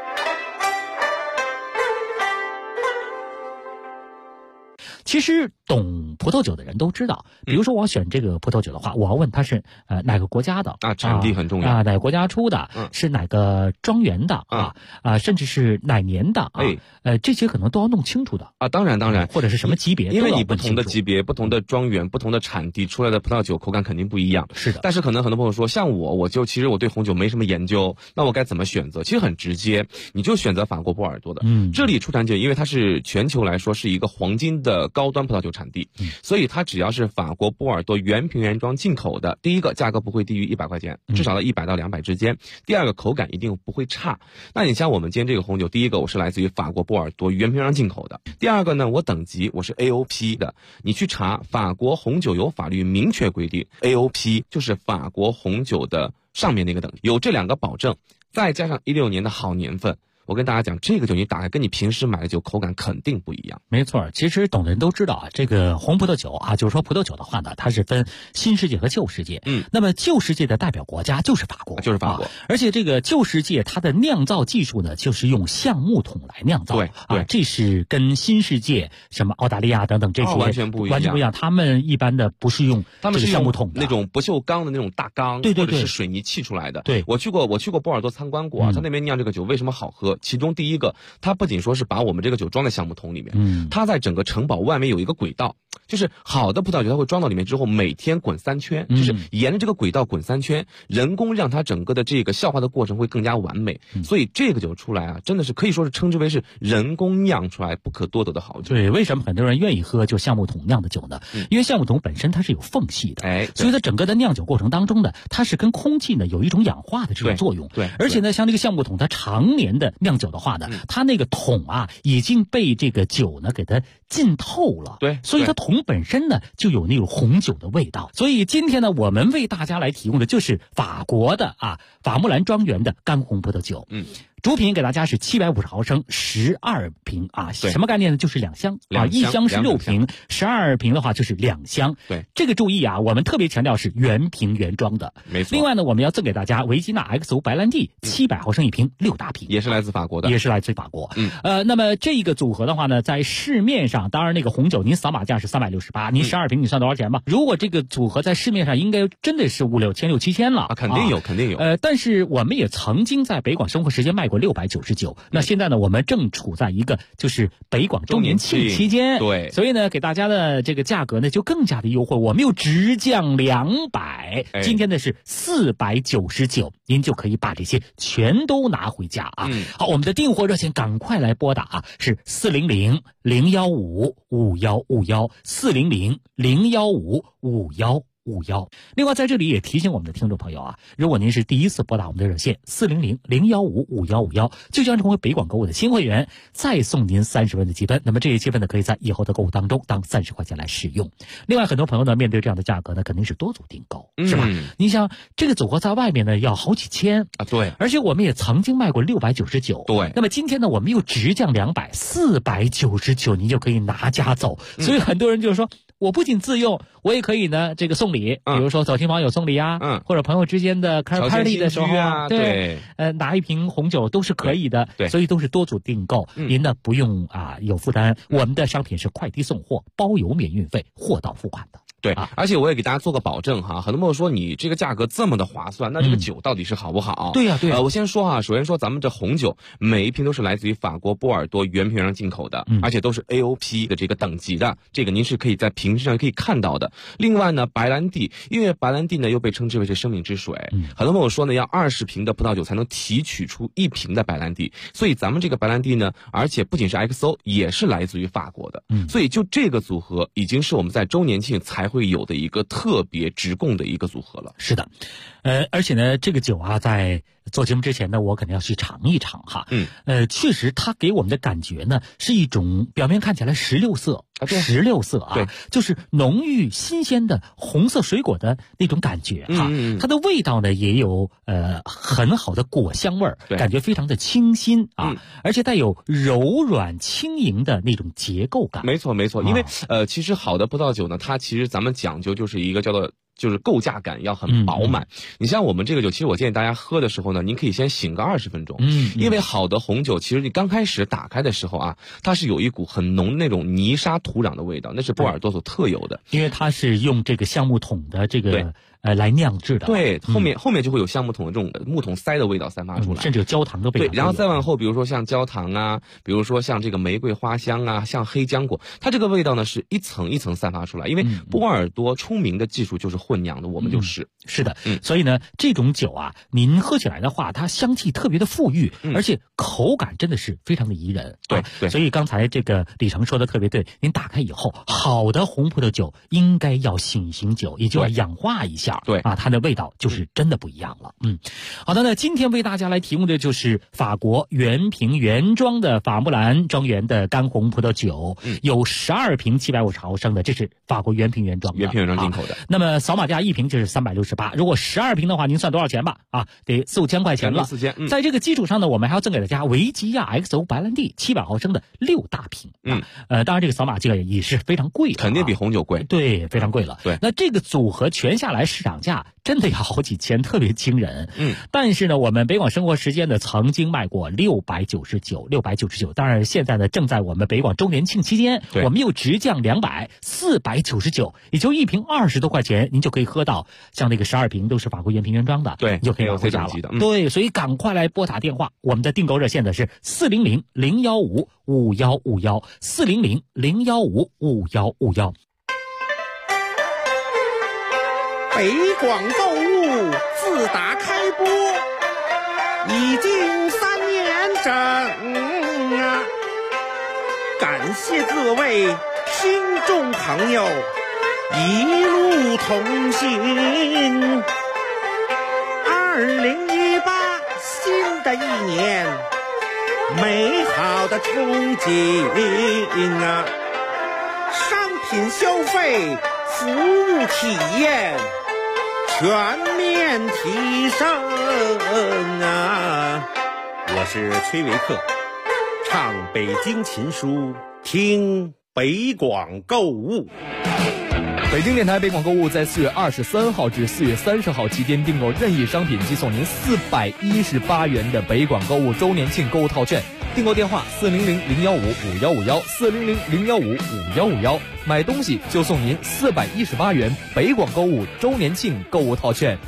Speaker 15: 其实懂葡萄酒的人都知道，比如说我要选这个葡萄酒的话，我要问它是哪个国家的
Speaker 16: 啊，产地很重要
Speaker 15: 啊，哪个国家出的，是哪个庄园的甚至是哪年的这些可能都要弄清楚的
Speaker 16: 啊。当然，
Speaker 15: 或者是什么级别，
Speaker 16: 因为你不同的级别、不同的庄园、不同的产地出来的葡萄酒口感肯定不一样。
Speaker 15: 是的，
Speaker 16: 但是可能很多朋友说，像其实我对红酒没什么研究，那我该怎么选择？其实很直接，你就选择法国波尔多的。这里出产酒，因为它是全球来说是一个黄金的高端葡萄酒产地，所以它只要是法国波尔多原瓶原装进口的，第一个价格不会低于100块钱，至少在100到200之间。第二个口感一定不会差。那你像我们今天这个红酒，第一个我是来自于法国波尔多原瓶原装进口的，第二个呢，我等级我是 AOP 的。你去查法国红酒有法律明确规定 ，AOP 就是法国红酒的上面那个等级，有这2个保证，再加上16年的好年份。我跟大家讲，这个酒你打开跟你平时买的酒口感肯定不一样。
Speaker 15: 没错，其实懂的人都知道啊，这个红葡萄酒啊，就是说葡萄酒的话呢，它是分新世界和旧世界。那么旧世界的代表国家就是法国，而且这个旧世界它的酿造技术呢，就是用橡木桶来酿造。
Speaker 16: 对，
Speaker 15: 这是跟新世界什么澳大利亚等等这些
Speaker 16: 完全不一样。
Speaker 15: 他们一般的不是用这个橡木桶的，
Speaker 16: 那种不锈钢的那种大缸，
Speaker 15: 对，
Speaker 16: 或者是水泥砌出来的。
Speaker 15: 对，
Speaker 16: 我去过波尔多参观过啊，他那边酿这个酒为什么好喝？其中第一个，它不仅说是把我们这个酒装在橡木桶里面，它在整个城堡外面有一个轨道，就是好的葡萄酒它会装到里面之后，每天滚3圈，就是沿着这个轨道滚3圈，人工让它整个的这个消化的过程会更加完美。所以这个酒出来啊，真的是可以说是称之为是人工酿出来不可多得的好酒。
Speaker 15: 对，为什么很多人愿意喝就橡木桶酿的酒呢？因为橡木桶本身它是有缝隙的，所以它整个的酿酒过程当中呢，它是跟空气呢有一种氧化的这种作用。
Speaker 16: 对，
Speaker 15: 而且呢，像这个橡木桶，它常年的酿酒的话呢，它那个桶啊已经被这个酒呢给它浸透了。
Speaker 16: 对，
Speaker 15: 所以它桶本身呢就有那种红酒的味道。所以今天呢，我们为大家来提供的就是法国的法穆兰庄园的干红葡萄酒。主品给大家是750毫升12瓶什么概念呢？就是2箱1箱是6瓶，12瓶的话就是2箱。
Speaker 16: 对，
Speaker 15: 这个注意我们特别强调是原瓶原装的，
Speaker 16: 没错。
Speaker 15: 另外呢，我们要赠给大家维吉纳 XO 白兰地700毫升1瓶6大瓶，
Speaker 16: 也是来自法国的，
Speaker 15: 那么这个组合的话呢，在市面上，当然那个红酒您扫码价是368，您12瓶你算多少钱吧？如果这个组合在市面上应该真的是5、6千、6、7千了
Speaker 16: 肯定有。
Speaker 15: 但是我们也曾经在北广生活时间卖过699，那现在呢，我们正处在一个就是北广周年庆期间，
Speaker 16: 对，
Speaker 15: 所以呢，给大家的这个价格呢就更加的优惠，我们又直降200，今天呢是499，您就可以把这些全都拿回家好，我们的订货热线赶快来拨打是400-015-5151，400-015-5151。 5051。另外在这里也提醒我们的听众朋友啊，如果您是第一次拨打我们的热线400-015-5151，就将成为北广购物的新会员，再送您30分的积分。那么这些积分呢，可以在以后的购物当中当30块钱来使用。另外很多朋友呢，面对这样的价格呢，肯定是多组订购，是吧？你想这个组合在外面呢要好几千
Speaker 16: 啊，对，
Speaker 15: 而且我们也曾经卖过699，
Speaker 16: 对。
Speaker 15: 那么今天呢，我们又直降200，499，您就可以拿家走。所以很多人就是说，我不仅自用，我也可以呢这个送礼，比如说走亲访友送礼啊，或者朋友之间的开 party 的时候啊，对，拿一瓶红酒都是可以的，
Speaker 16: 对，
Speaker 15: 所以都是多组订购，您呢不用有负担，我们的商品是快递送货，包邮免运费，货到付款的。
Speaker 16: 对，而且我也给大家做个保证哈，很多朋友说你这个价格这么的划算，那这个酒到底是好不好？
Speaker 15: 对呀，对呀。
Speaker 16: 我先说哈，首先说咱们这红酒每一瓶都是来自于法国波尔多原瓶原装进口的，而且都是 AOP 的这个等级的，这个您是可以在瓶身上可以看到的。另外呢，白兰地，因为白兰地呢又被称之为是生命之水，很多朋友说呢要20瓶的葡萄酒才能提取出1瓶的白兰地，所以咱们这个白兰地呢，而且不仅是 XO， 也是来自于法国的，所以就这个组合已经是我们在周年庆才会有的一个特别直供的一个组合了。
Speaker 15: 是的，而且呢，这个酒啊，在做节目之前呢，我肯定要去尝一尝哈。确实，它给我们的感觉呢，是一种表面看起来16色，16色啊，就是浓郁新鲜的红色水果的那种感觉哈。它的味道呢，也有很好的果香味儿，感觉非常的清新啊，而且带有柔软轻盈的那种结构感。
Speaker 16: 没错，没错，因为其实好的葡萄酒呢，它其实咱们讲究就是一个叫做。就是构架感要很饱满。你像我们这个酒，其实我建议大家喝的时候呢，您可以先醒个20分钟。因为好的红酒，其实你刚开始打开的时候啊，它是有一股很浓的那种泥沙土壤的味道，那是波尔多所特有的。
Speaker 15: 因为它是用这个橡木桶的这个来酿制的。
Speaker 16: 对，后面就会有橡木桶的这种木桶塞的味道散发出来，
Speaker 15: 甚至有焦糖的味道。
Speaker 16: 对，然后再往后，比如说像焦糖啊，比如说像这个玫瑰花香啊，像黑浆果，它这个味道呢是一层一层散发出来。因为波尔多出名的技术就是混酿的，我们就是
Speaker 15: 是的，所以呢，这种酒啊，您喝起来的话，它香气特别的馥郁，而且口感真的是非常的宜人。
Speaker 16: 对，
Speaker 15: 所以刚才这个李成说的特别对，您打开以后，好的红葡萄酒应该要醒酒，也就要氧化一下。
Speaker 16: 对
Speaker 15: 啊，它的味道就是真的不一样了。好的，那今天为大家来提供的就是法国原瓶原装的法穆兰庄园的干红葡萄酒，有12瓶750毫升的，这是法国原瓶原装的，
Speaker 16: 原瓶原装进口的。
Speaker 15: 那么扫码价1瓶就是368，如果12瓶的话，您算多少钱吧？得4、5千块钱了。在这个基础上呢，我们还要赠给大家维吉亚 XO 白兰地700毫升的6大瓶。当然这个扫码价也是非常贵的，
Speaker 16: 肯定比红酒贵。
Speaker 15: 对，非常贵了。
Speaker 16: 对，
Speaker 15: 那这个组合全下来市场价真的要好几千，特别惊人。但是呢，我们北广生活时间呢曾经卖过699，当然现在呢正在我们北广周年庆期间，我们又直降200，499，也就1瓶20多块钱，您就可以喝到像那个12瓶都是法国原瓶原装的，
Speaker 16: 对，
Speaker 15: 你就可以拿回家了。对，所以赶快来拨打电话，我们的订购热线的是400-015-5151，400-015-5151。
Speaker 14: 北广购物自打开播已经3年整啊，感谢各位听众朋友一路同行。2018新的一年，美好的憧憬啊，商品消费、服务体验全面提升啊！我是崔维克，唱北京琴书，听北广购物。
Speaker 12: 北京电台北广购物在4月23号至4月30号期间订购任意商品即送您418元的北广购物周年庆购物套券。订购电话400-015-5151，400-015-5151，买东西就送您418元北广购物周年庆购物套券。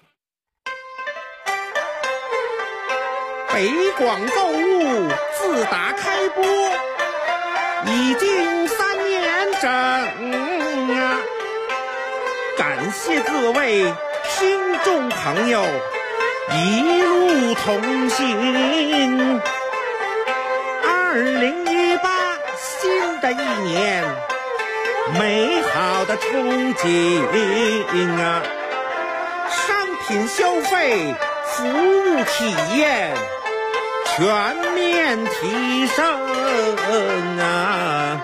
Speaker 14: 北广购物自打开播已经3年整啊，感谢各位听众朋友一路同行。2018新的一年， 美好的憧憬啊！商品消费、服务体验全面提升啊！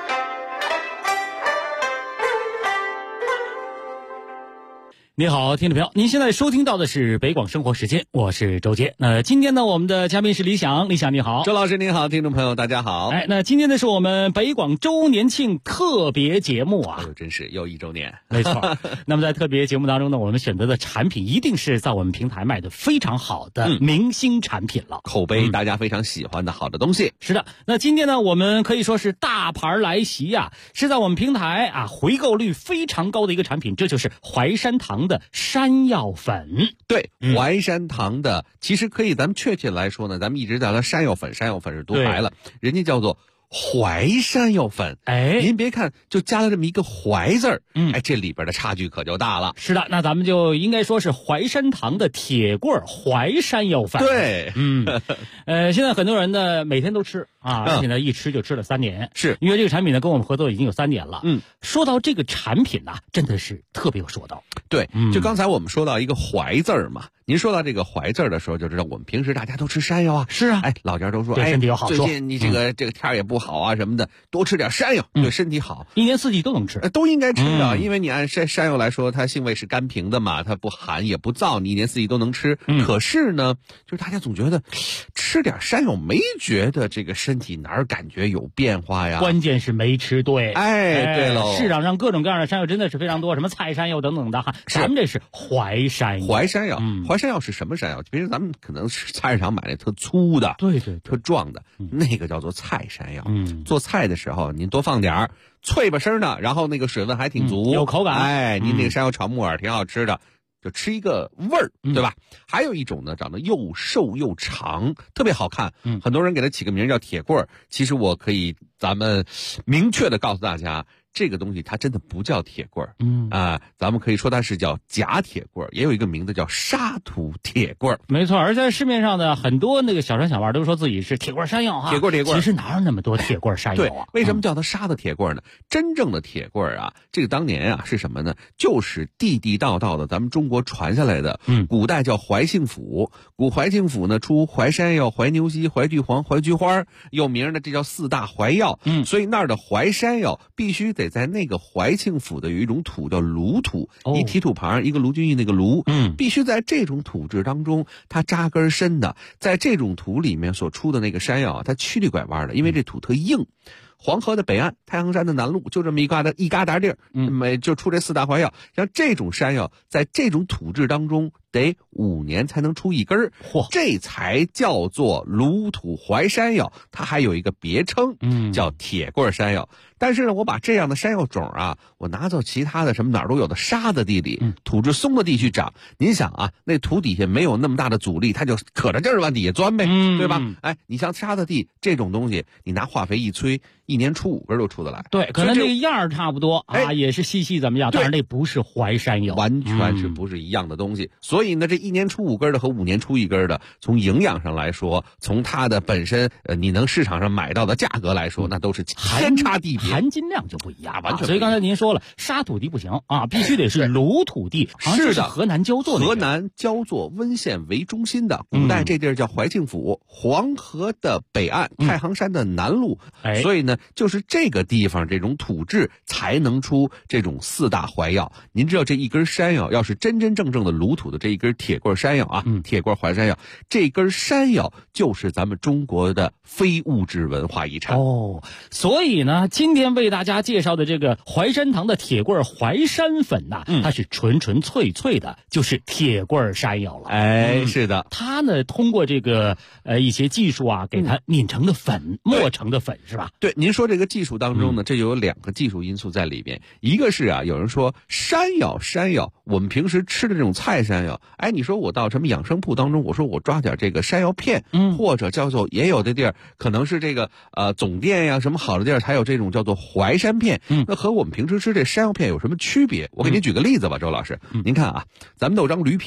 Speaker 15: 你好，听众朋友，您现在收听到的是北广生活时间，我是周杰。今天呢，我们的嘉宾是李想，李想你好，
Speaker 13: 周老师您好，听众朋友大家好。
Speaker 15: 那今天呢是我们北广周年庆特别节目啊，
Speaker 13: 真是又1周年，
Speaker 15: 没错。那么在特别节目当中呢，我们选择的产品一定是在我们平台卖的非常好的明星产品了，
Speaker 13: 口碑大家非常喜欢的好的东西。
Speaker 15: 是的，那今天呢，我们可以说是大牌来袭呀，是在我们平台啊回购率非常高的一个产品，这就是淮山堂的山药粉。
Speaker 13: 对，淮山堂的，其实可以咱们确切来说呢，咱们一直叫它山药粉，山药粉是多牌了，人家叫做淮山药粉。您别看就加了这么一个淮字儿，这里边的差距可就大了。
Speaker 15: 是的，那咱们就应该说是淮山堂的铁棍淮山药粉。
Speaker 13: 对，
Speaker 15: 现在很多人呢每天都吃啊，而且呢一吃就吃了3年，
Speaker 13: 是
Speaker 15: 因为这个产品呢跟我们合作已经有3年了。说到这个产品呢，真的是特别有说道。
Speaker 13: 对，就刚才我们说到一个淮字儿嘛，您说到这个淮字儿的时候，就知道我们平时大家都吃山药啊。
Speaker 15: 是啊，
Speaker 13: 老家都说，
Speaker 15: 对身体有好处。
Speaker 13: 最近你这个天儿也不好啊什么的，多吃点山药对身体好。
Speaker 15: 1年4季都能吃，
Speaker 13: 都应该吃的，因为你按山药来说，它性味是甘平的嘛，它不寒也不燥，你1年4季都能吃。可是呢，就是大家总觉得吃点山药没觉得这个身体哪儿感觉有变化呀？
Speaker 15: 关键是没吃对。
Speaker 13: 对喽，
Speaker 15: 市场上各种各样的山药真的是非常多，什么菜山药等等的哈。咱们这是淮山药。
Speaker 13: 淮山药，淮山药是什么山药？平时咱们可能是菜市场买那特粗的，
Speaker 15: 对，
Speaker 13: 特壮的，那个叫做菜山药。做菜的时候您多放点儿，脆吧声的，然后那个水分还挺足，
Speaker 15: 有口感。
Speaker 13: 您那个山药炒木耳挺好吃的。就吃一个味儿，对吧？还有一种呢，长得又瘦又长，特别好看。很多人给它起个名叫铁棍儿。其实我可以，咱们明确的告诉大家，这个东西它真的不叫铁棍儿。咱们可以说它是叫假铁棍儿，也有一个名字叫沙土铁棍儿。
Speaker 15: 没错，而在市面上呢，很多那个小商小贩都说自己是铁棍山药哈。
Speaker 13: 铁棍，
Speaker 15: 其实哪有那么多铁棍山药啊？
Speaker 13: 对，为什么叫它沙的铁棍呢？真正的铁棍啊，这个当年啊是什么呢？就是地地道道的咱们中国传下来的。古代叫淮庆府，古淮庆府呢出淮山药、淮牛膝、淮聚黄、淮菊花，有名的这叫4大淮药。所以那儿的淮山药必须得在那个淮庆府的有一种土叫卢土，一提土旁一个卢俊义那个卢，必须在这种土质当中它扎根深的，在这种土里面所出的那个山药它曲里拐弯的，因为这土特硬。黄河的北岸，太行山的南麓，就这么一疙瘩地儿，就出这4大淮药。像这种山药，在这种土质当中，得5年才能出一根儿，这才叫做卢土淮山药。它还有一个别称，叫铁棍山药。但是呢，我把这样的山药种啊，我拿到其他的什么哪儿都有的沙子地里，土质松的地去长。您想啊，那土底下没有那么大的阻力，它就可着劲儿往底下钻呗，对吧？你像沙子地这种东西，你拿化肥一催，1年出5根都出得来。
Speaker 15: 对，可能这个样儿差不多也是细怎么样，但是那不是淮山药，
Speaker 13: 完全是不是一样的东西。所以呢，这1年出5根的和5年出1根的，从营养上来说，从它的本身你能市场上买到的价格来说，那都是天差地别，
Speaker 15: 含金量就不一样，
Speaker 13: 完全。
Speaker 15: 所以刚才您说了，沙土地不行啊，必须得是卢土地。
Speaker 13: 是的，
Speaker 15: 河南焦作，
Speaker 13: 河南焦作温县为中心的，古代这地儿叫淮庆府，黄河的北岸，太行山的南麓。所以呢，就是这个地方这种土质才能出这种4大淮药。您知道这一根山药要是真真正正的卢土的这一根铁棍山药啊，铁棍淮山药，这根山药就是咱们中国的非物质文化遗产。
Speaker 15: 所以呢，今天为大家介绍的这个淮山堂的铁棍淮山粉呐，它是纯纯粹粹的，就是铁棍山药了。
Speaker 13: 是的，
Speaker 15: 它呢通过这个一些技术啊，给它碾成的粉，磨成的粉，是吧？
Speaker 13: 对，您说这个技术当中呢，这就有2个技术因素在里边。一个是啊，有人说山药，我们平时吃的这种菜山药，你说我到什么养生铺当中，我说我抓点这个山药片，或者叫做也有的地儿可能是这个总店呀什么好的地儿才有这种叫做淮山片。那和我们平时吃这山药片有什么区别？我给您举个例子吧，周老师，您看啊，咱们有张驴皮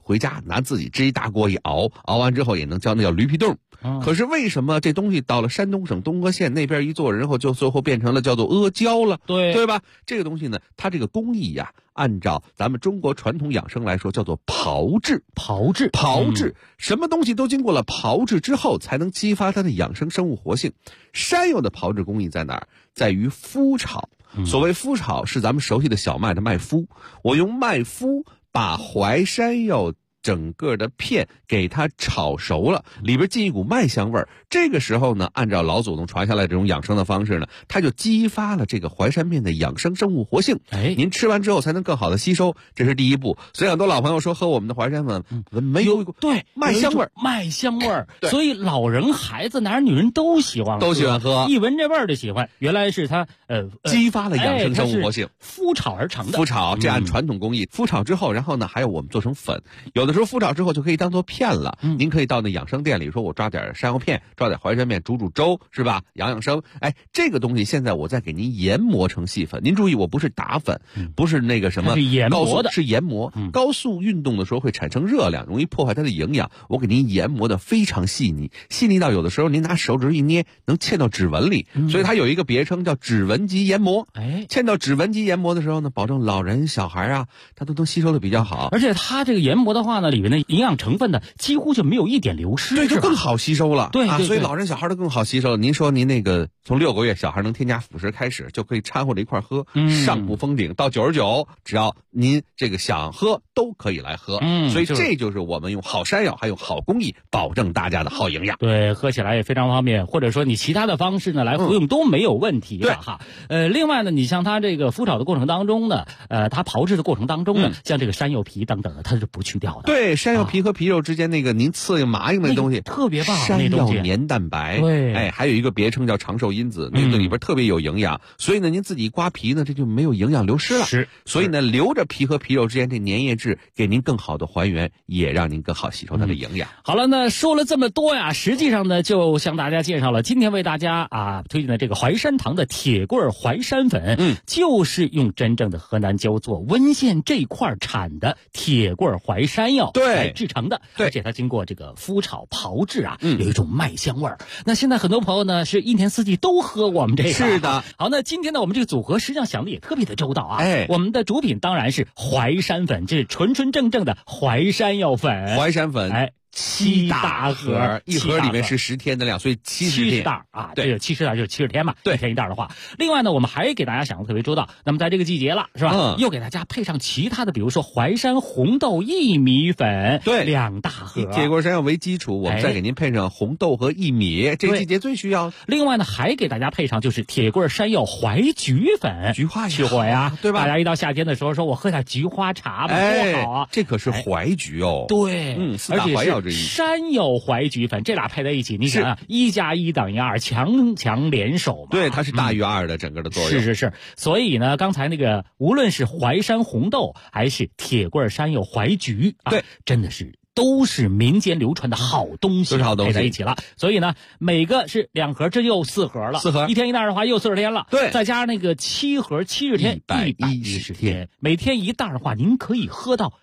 Speaker 13: 回家拿自己支一大锅一熬，熬完之后也能叫那叫驴皮冻。可是为什么这东西到了山东省东阿县那边一做，然后就最后变成了叫做阿胶了？对吧？这个东西呢，它这个工艺呀，按照咱们中国传统养生来说，叫做炮制。什么东西都经过了炮制之后，才能激发它的养生生物活性。山药的炮制工艺在哪儿？在于麸炒。所谓麸炒，是咱们熟悉的小麦的麦麸。我用麦麸把淮山药整个的片给它炒熟了，里边进一股麦香味儿。这个时候呢，按照老祖宗传下来这种养生的方式呢，它就激发了这个淮山面的养生生物活性。您吃完之后才能更好的吸收，这是第一步。所以很多老朋友说喝我们的淮山粉，没有麦香味儿，
Speaker 15: 麦香味儿。所以老人、孩子、男人、女人都喜欢喝，一闻这味儿就喜欢。原来是它
Speaker 13: 激发了养生生物活性，
Speaker 15: 麸炒而成的。
Speaker 13: 麸炒这按传统工艺，麸炒之后，然后呢还有我们做成粉，有的时候麸炒之后就可以当做片了。您可以到那养生店里说，我抓点山药片，抓点淮山面，煮粥，是吧？养养生。这个东西现在我再给您研磨成细粉。您注意，我不是打粉，不是那个什么高速，是研磨。高速运动的时候会产生热量，容易破坏它的营养。我给您研磨的非常细腻，细腻到有的时候您拿手指一捏，能嵌到指纹里。所以它有一个别称叫指纹级研磨。嵌到指纹级研磨的时候呢，保证老人、小孩啊，他都能吸收的比较好。
Speaker 15: 而且它这个研磨的话呢，里面的营养成分呢，几乎就没有一点流失，
Speaker 13: 对，就更好吸收了。
Speaker 15: 对，
Speaker 13: 所以老人小孩都更好吸收了。您说您那个从6个月小孩能添加辅食开始，就可以掺和着一块喝，上不封顶到99，只要您这个想喝都可以来喝。所以这就是我们用好山药还有好工艺，保证大家的好营养。
Speaker 15: 对，喝起来也非常方便，或者说你其他的方式呢来服用都没有问题的哈。另外呢，你像它这个麸炒的过程当中呢，它炮制的过程当中呢，像这个山药皮等等的，它是不去掉的。
Speaker 13: 对，山药皮和皮肉之间那个您刺用麻硬那东西，
Speaker 15: 特别棒。
Speaker 13: 山药黏蛋白，
Speaker 15: 对，
Speaker 13: 还有一个别称叫长寿因子，那个里边特别有营养。所以呢，您自己刮皮呢，这就没有营养流失了。所以呢，留着皮和皮肉之间这粘液质，给您更好的还原，也让您更好吸收它的营养。
Speaker 15: 好了，那说了这么多呀，实际上呢，就向大家介绍了今天为大家推荐的这个淮山堂的铁棍淮山粉，就是用真正的河南焦作温县这块产的铁棍淮山药来制成的，而且它经过这个麸炒炮制啊，有一种麦香味儿。那现在很多朋友呢是一年四季都喝我们这个，
Speaker 13: 是的。
Speaker 15: 好，那今天呢我们这个组合实际上想的也特别的周到啊。我们的主品当然是淮山粉，这是纯纯正正的淮山药粉。
Speaker 13: 淮山粉7大盒，一盒里面是10天的量，所以70
Speaker 15: 袋啊。这个70袋就是70天嘛，一天一袋的话。另外呢，我们还给大家想的特别周到。那么在这个季节了，是吧？又给大家配上其他的，比如说淮山红豆薏米粉，对，2大盒。
Speaker 13: 以铁棍山药为基础，我们再给您配上红豆和薏米，这个季节最需要。
Speaker 15: 另外呢，还给大家配上就是铁棍山药淮菊粉，
Speaker 13: 菊花
Speaker 15: 去火呀，
Speaker 13: 对吧？
Speaker 15: 大家一到夏天的时候说，我喝点菊花茶吧，多好啊！
Speaker 13: 这可是淮菊哦。
Speaker 15: 对
Speaker 13: ，4大淮药之一。
Speaker 15: 山药淮菊粉，这俩配在一起，你想啊，1+1等于2，强强联手嘛。
Speaker 13: 对，它是大于2的整个的作用。
Speaker 15: 是。所以呢，刚才那个无论是淮山红豆还是铁棍山药淮菊，对，真的是都是民间流传的好东西，
Speaker 13: 都是好东西
Speaker 15: 配在一起了。所以呢，每个是2盒，这又4盒了。4盒，1天1袋的话又40天了。对，再加上那个7盒70天，110天，每天1袋的话，您可以喝到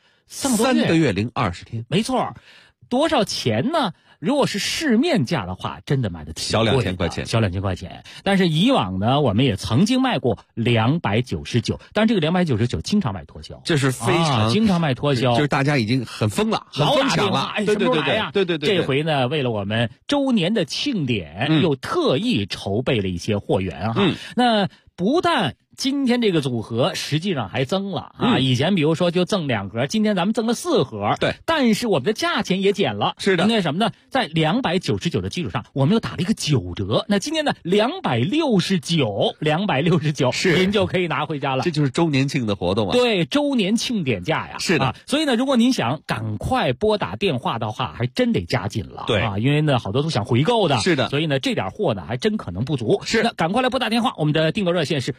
Speaker 13: 3个月零20天。
Speaker 15: 没错。多少钱呢？如果是市面价的话，真的卖的挺贵的，
Speaker 13: 小2000块钱，
Speaker 15: 小2000块钱。但是以往呢，我们也曾经卖过299，但是这个299经常卖脱销，
Speaker 13: 这是非常
Speaker 15: 经常卖脱销，
Speaker 13: 就是大家已经很疯了，
Speaker 15: 老
Speaker 13: 打电话，
Speaker 15: 什么时候来呀？
Speaker 13: 对。
Speaker 15: 这回呢，为了我们周年的庆典，又特意筹备了一些货源哈。那不但今天这个组合实际上还增了啊！以前比如说就赠2盒，今天咱们赠了4盒。对，但是我们的价钱也减了。是的，应该什么呢？在299的基础上，我们又打了一个9折。那今天呢，269，是您就可以拿回家了。
Speaker 13: 这就是周年庆的活动啊！
Speaker 15: 对，周年庆典价呀！是的，所以呢，如果您想赶快拨打电话的话，还真得加紧了。对啊，因为呢，好多都想回购的。是的，所以呢，这点货呢，还真可能不足。是，那赶快来拨打电话，我们的订购热线是400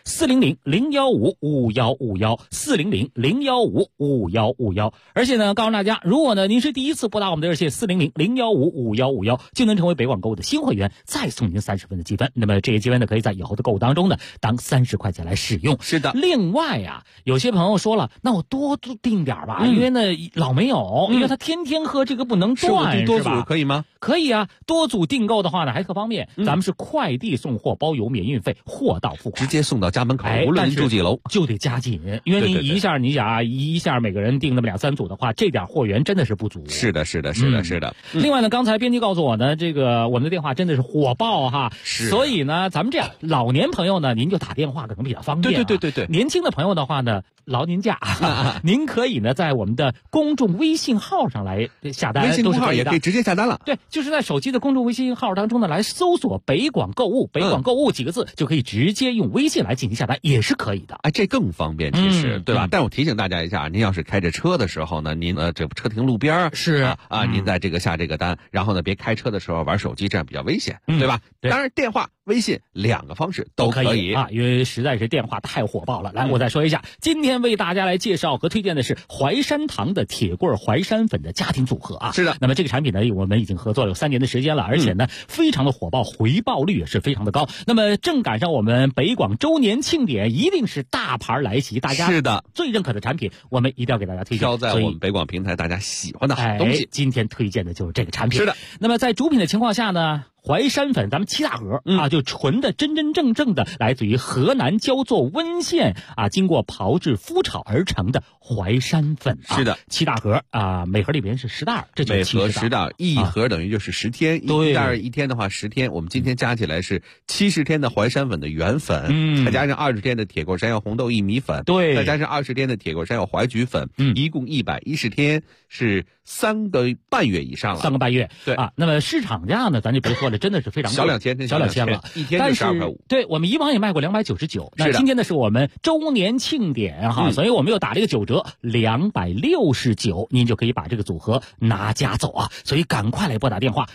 Speaker 15: 400-015-5151，400-015-5151。而且呢，告诉大家，如果呢您是第一次拨打我们的热线400-015-5151，就能成为北广购物的新会员，再送您30分的积分。那么这些积分呢，可以在以后的购物当中呢，当30块钱来使用。
Speaker 13: 是的。
Speaker 15: 另外呀，有些朋友说了，那我多订点吧，因为呢老没有，因为他天天喝这个不能断，
Speaker 13: 是多组
Speaker 15: 是吧？
Speaker 13: 可以吗？
Speaker 15: 可以啊，多组订购的话呢还特方便，咱们是快递送货包邮免运费，货到付款，
Speaker 13: 直接送到家门口，无论您住几楼，
Speaker 15: 就得加紧，因为您一下你想啊，一下每个人订那么2-3组的话，这点货源真的是不足。
Speaker 13: 是的。
Speaker 15: 另外呢，刚才编辑告诉我呢，这个我们的电话真的是火爆哈，所以呢，咱们这样，老年朋友呢，您就打电话可能比较方便。
Speaker 13: 对。
Speaker 15: 年轻的朋友的话呢，劳您驾，您可以呢在我们的公众微信号上来下单，
Speaker 13: 微信公号也可以直接下单了。
Speaker 15: 对，就是在手机的公众微信号当中呢，来搜索“北广购物”，“北广购物”几个字就可以直接用微信来进行下单，也是可以的。
Speaker 13: 哎，这更方便，其实对吧？但我提醒大家一下，您要是开着车的时候呢，您这车停路边
Speaker 15: 是
Speaker 13: 您在这个下这个单，然后呢别开车的时候玩手机，这样比较危险，对吧？当然电话、微信2个方式都可以
Speaker 15: 啊，因为实在是电话太火爆了。来，我再说一下，今天为大家来介绍和推荐的是淮山堂的铁棍淮山粉的家庭组合啊。
Speaker 13: 是的。
Speaker 15: 那么这个产品呢，我们已经合作了有3年的时间了，而且呢非常的火爆，回报率也是非常的高。那么正赶上我们北广周年庆典，一定是大牌来袭，大家
Speaker 13: 是的
Speaker 15: 最认可的产品，我们一定要给大家推荐，
Speaker 13: 挑在我们北广平台大家喜欢的好东西。
Speaker 15: 今天推荐的就是这个产品。
Speaker 13: 是的。
Speaker 15: 那么在主品的情况下呢，淮山粉咱们7大盒啊，就纯的真真正正的来自于河南焦作温县啊，经过炮制麸炒而成的淮山粉啊。
Speaker 13: 是的
Speaker 15: ，7大盒啊，每盒里边是10袋，这就是
Speaker 13: 每盒10袋，一盒等于就是10天，一袋1天的话10天，我们今天加起来是70天的淮山粉的原粉，再加上20天的铁棍山药红豆薏米粉，
Speaker 15: 对，
Speaker 13: 再加上20天的铁棍山药淮菊粉，一共110天，是3个半月以上了
Speaker 15: ，3个半月。
Speaker 13: 对
Speaker 15: 啊，那么市场价呢，咱就别说了，真的是非常
Speaker 13: 小2千，
Speaker 15: 小2千了，
Speaker 13: 一天就12块5。
Speaker 15: 对，我们以往也卖过299，那今天呢是我们周年庆典哈，所以我们又打了一个9折，269，您就可以把这个组合拿家走啊！所以赶快来拨打电话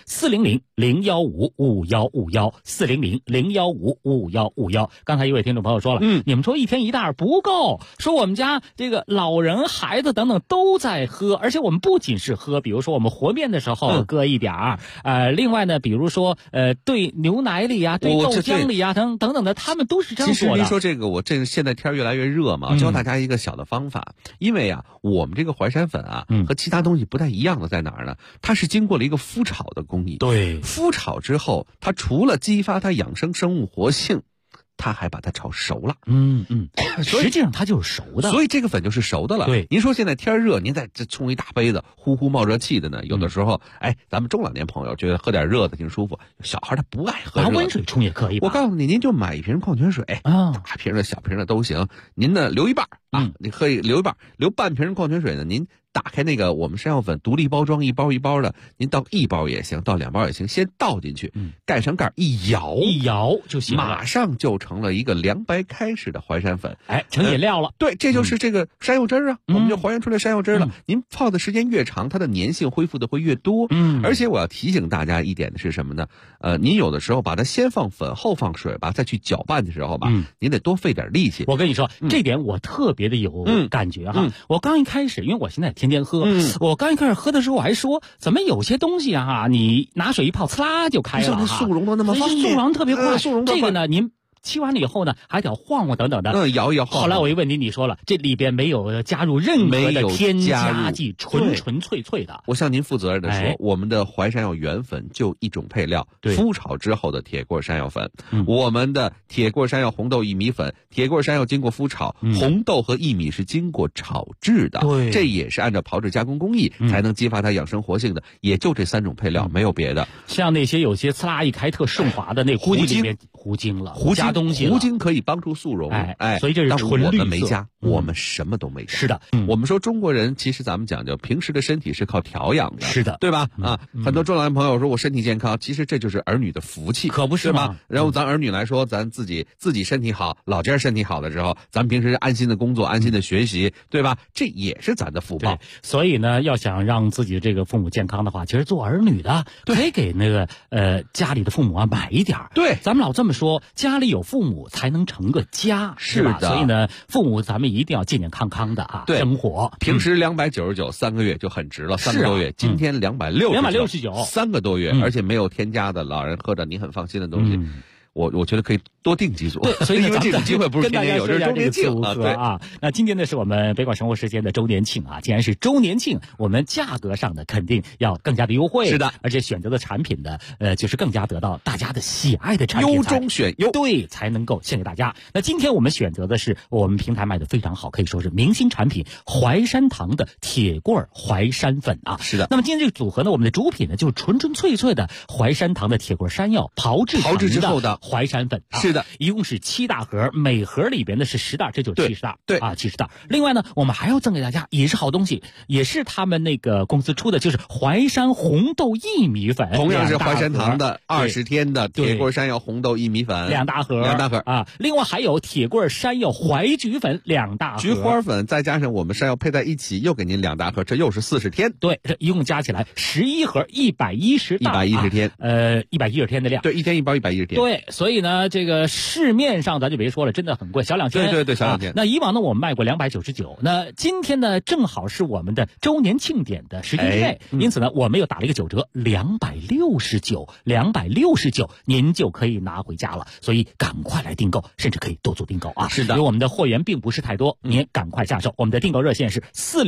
Speaker 15: 400-015-5151，400-015-5151。刚才一位听众朋友说了，你们说1天1袋不够，说我们家这个老人、孩子等等都在喝，而且我们不仅是喝，比如说我们和面的时候搁一点另外呢，比如说兑牛奶里呀，兑豆浆里呀，等等的，他们都是这样做的。
Speaker 13: 其实您说这个，我这现在天越来越热嘛，教大家一个小的方法，因为我们这个淮山粉和其他东西不太一样的在哪儿呢？它是经过了一个麸炒的工艺，
Speaker 15: 对，
Speaker 13: 麸炒之后，它除了激发它养生生物活性，它还把它炒熟了，
Speaker 15: 实际上它就是熟的，
Speaker 13: 所以这个粉就是熟的了。
Speaker 15: 对，
Speaker 13: 您说现在天热，您再冲一大杯子，呼呼冒热气的呢，有的时候，咱们中老年朋友觉得喝点热的挺舒服，小孩他不爱喝热的，
Speaker 15: 拿温水冲也可以吧。
Speaker 13: 我告诉你，您就买一瓶矿泉水，大瓶的、小瓶的都行，您呢留一半你可以留一半，留半瓶矿泉水呢，您打开那个我们山药粉独立包装1包1包的，您倒1包也行，倒2包也行，先倒进去，盖上盖一摇
Speaker 15: 就行了，
Speaker 13: 马上就成了一个凉白开式的淮山粉，
Speaker 15: 成饮料了。
Speaker 13: 对，这就是这个山药汁儿我们就还原出来山药汁了。您放的时间越长，它的粘性恢复的会越多。而且我要提醒大家一点的是什么呢？您有的时候把它先放粉后放水吧，再去搅拌的时候吧，您得多费点力气。
Speaker 15: 我跟你说，这点我特别的有感觉哈。我刚一开始，因为我现在天天喝，我刚一开始喝的时候我还说，怎么有些东西你拿水一泡，呲啦就开了，
Speaker 13: 速溶的那么方便，
Speaker 15: 速溶特别快。
Speaker 13: 这
Speaker 15: 个呢，您沏完了以后呢，还得晃晃等等的，
Speaker 13: 摇一摇晃。
Speaker 15: 后来我一问你说了，这里边没有加入任何的添加剂，纯粹粹的。
Speaker 13: 我向您负责任的说，我们的淮山药原粉就一种配料，麸炒之后的铁棍山药粉。我们的铁棍山药红豆薏米粉，铁棍山药经过麸炒，红豆和薏米是经过炒制的，这也是按照炮制加工工艺才能激发它养生活性的，也就这3种配料，没有别的。
Speaker 15: 像那些有些呲啦一开特顺滑的那估计里面糊精了，加东西了，
Speaker 13: 糊精可以帮助速溶，
Speaker 15: 所以这是纯绿色。
Speaker 13: 我们没加，我们什么都没加。
Speaker 15: 是的，
Speaker 13: 我们说中国人其实咱们讲究平时的身体是靠调养的，
Speaker 15: 是的，
Speaker 13: 对吧？很多中老年朋友说我身体健康，其实这就是儿女的福气，
Speaker 15: 可不是吗？
Speaker 13: 然后咱儿女来说，咱自己身体好，老家身体好的时候，咱平时安心的工作，安心的学习，对吧？这也是咱的福报。
Speaker 15: 所以呢，要想让自己这个父母健康的话，其实做儿女的可以给那个家里的父母买一点。
Speaker 13: 对，
Speaker 15: 咱们老这么说，家里有父母才能成个家，
Speaker 13: 是
Speaker 15: 吧？
Speaker 13: 的。
Speaker 15: 所以呢，父母咱们一定要健健康康的啊，生活。
Speaker 13: 平时299，3个月就很值了，3个多月。今天269， 3个多月，而且没有添加的，老人喝着你很放心的东西。我觉得可以多订几组，
Speaker 15: 对，所以
Speaker 13: 因为这种机会不是天天有，这是周年庆
Speaker 15: 啊，对啊。那今天呢是我们北广生活时间的周年庆啊，既然是周年庆，我们价格上的肯定要更加的优惠，
Speaker 13: 是的，
Speaker 15: 而且选择的产品呢，就是更加得到大家的喜爱的产品，
Speaker 13: 优中选优，
Speaker 15: 对，才能够献给大家。那今天我们选择的是我们平台卖的非常好，可以说是明星产品淮山堂的铁棍淮山粉啊，
Speaker 13: 是的。
Speaker 15: 那么今天这个组合呢，我们的主品呢就是纯纯粹粹的淮山堂的铁棍山药炮制
Speaker 13: 之后的
Speaker 15: 淮山粉，
Speaker 13: 是的，
Speaker 15: 一共是7大盒，每盒里边的是10袋，这就是70袋，
Speaker 13: 对
Speaker 15: 啊，70袋。另外呢，我们还要赠给大家，也是好东西，也是他们那个公司出的，就是淮山红豆薏米粉，
Speaker 13: 同样是淮山堂的20天的铁棍山药红豆薏米粉
Speaker 15: 2大盒啊。另外还有铁棍山药淮菊粉2大盒，
Speaker 13: 菊花粉再加上我们山药配在一起，又给您2大盒，这又是40天。
Speaker 15: 对，这一共加起来11盒，110袋
Speaker 13: ，110天
Speaker 15: ，110天的量。
Speaker 13: 对，一天一包110天。
Speaker 15: 对，所以呢，这个市面上咱就别说了，真的很贵，小2000。
Speaker 13: 对，小2000。
Speaker 15: 那以往呢，我们卖过299，那今天呢，正好是我们的周年庆典的时间之内，因此呢，我们又打了一个9折，269，您就可以拿回家了。所以赶快来订购，甚至可以多做订购啊！
Speaker 13: 是的，
Speaker 15: 因为我们的货源并不是太多，您赶快下手。我们的订购热线是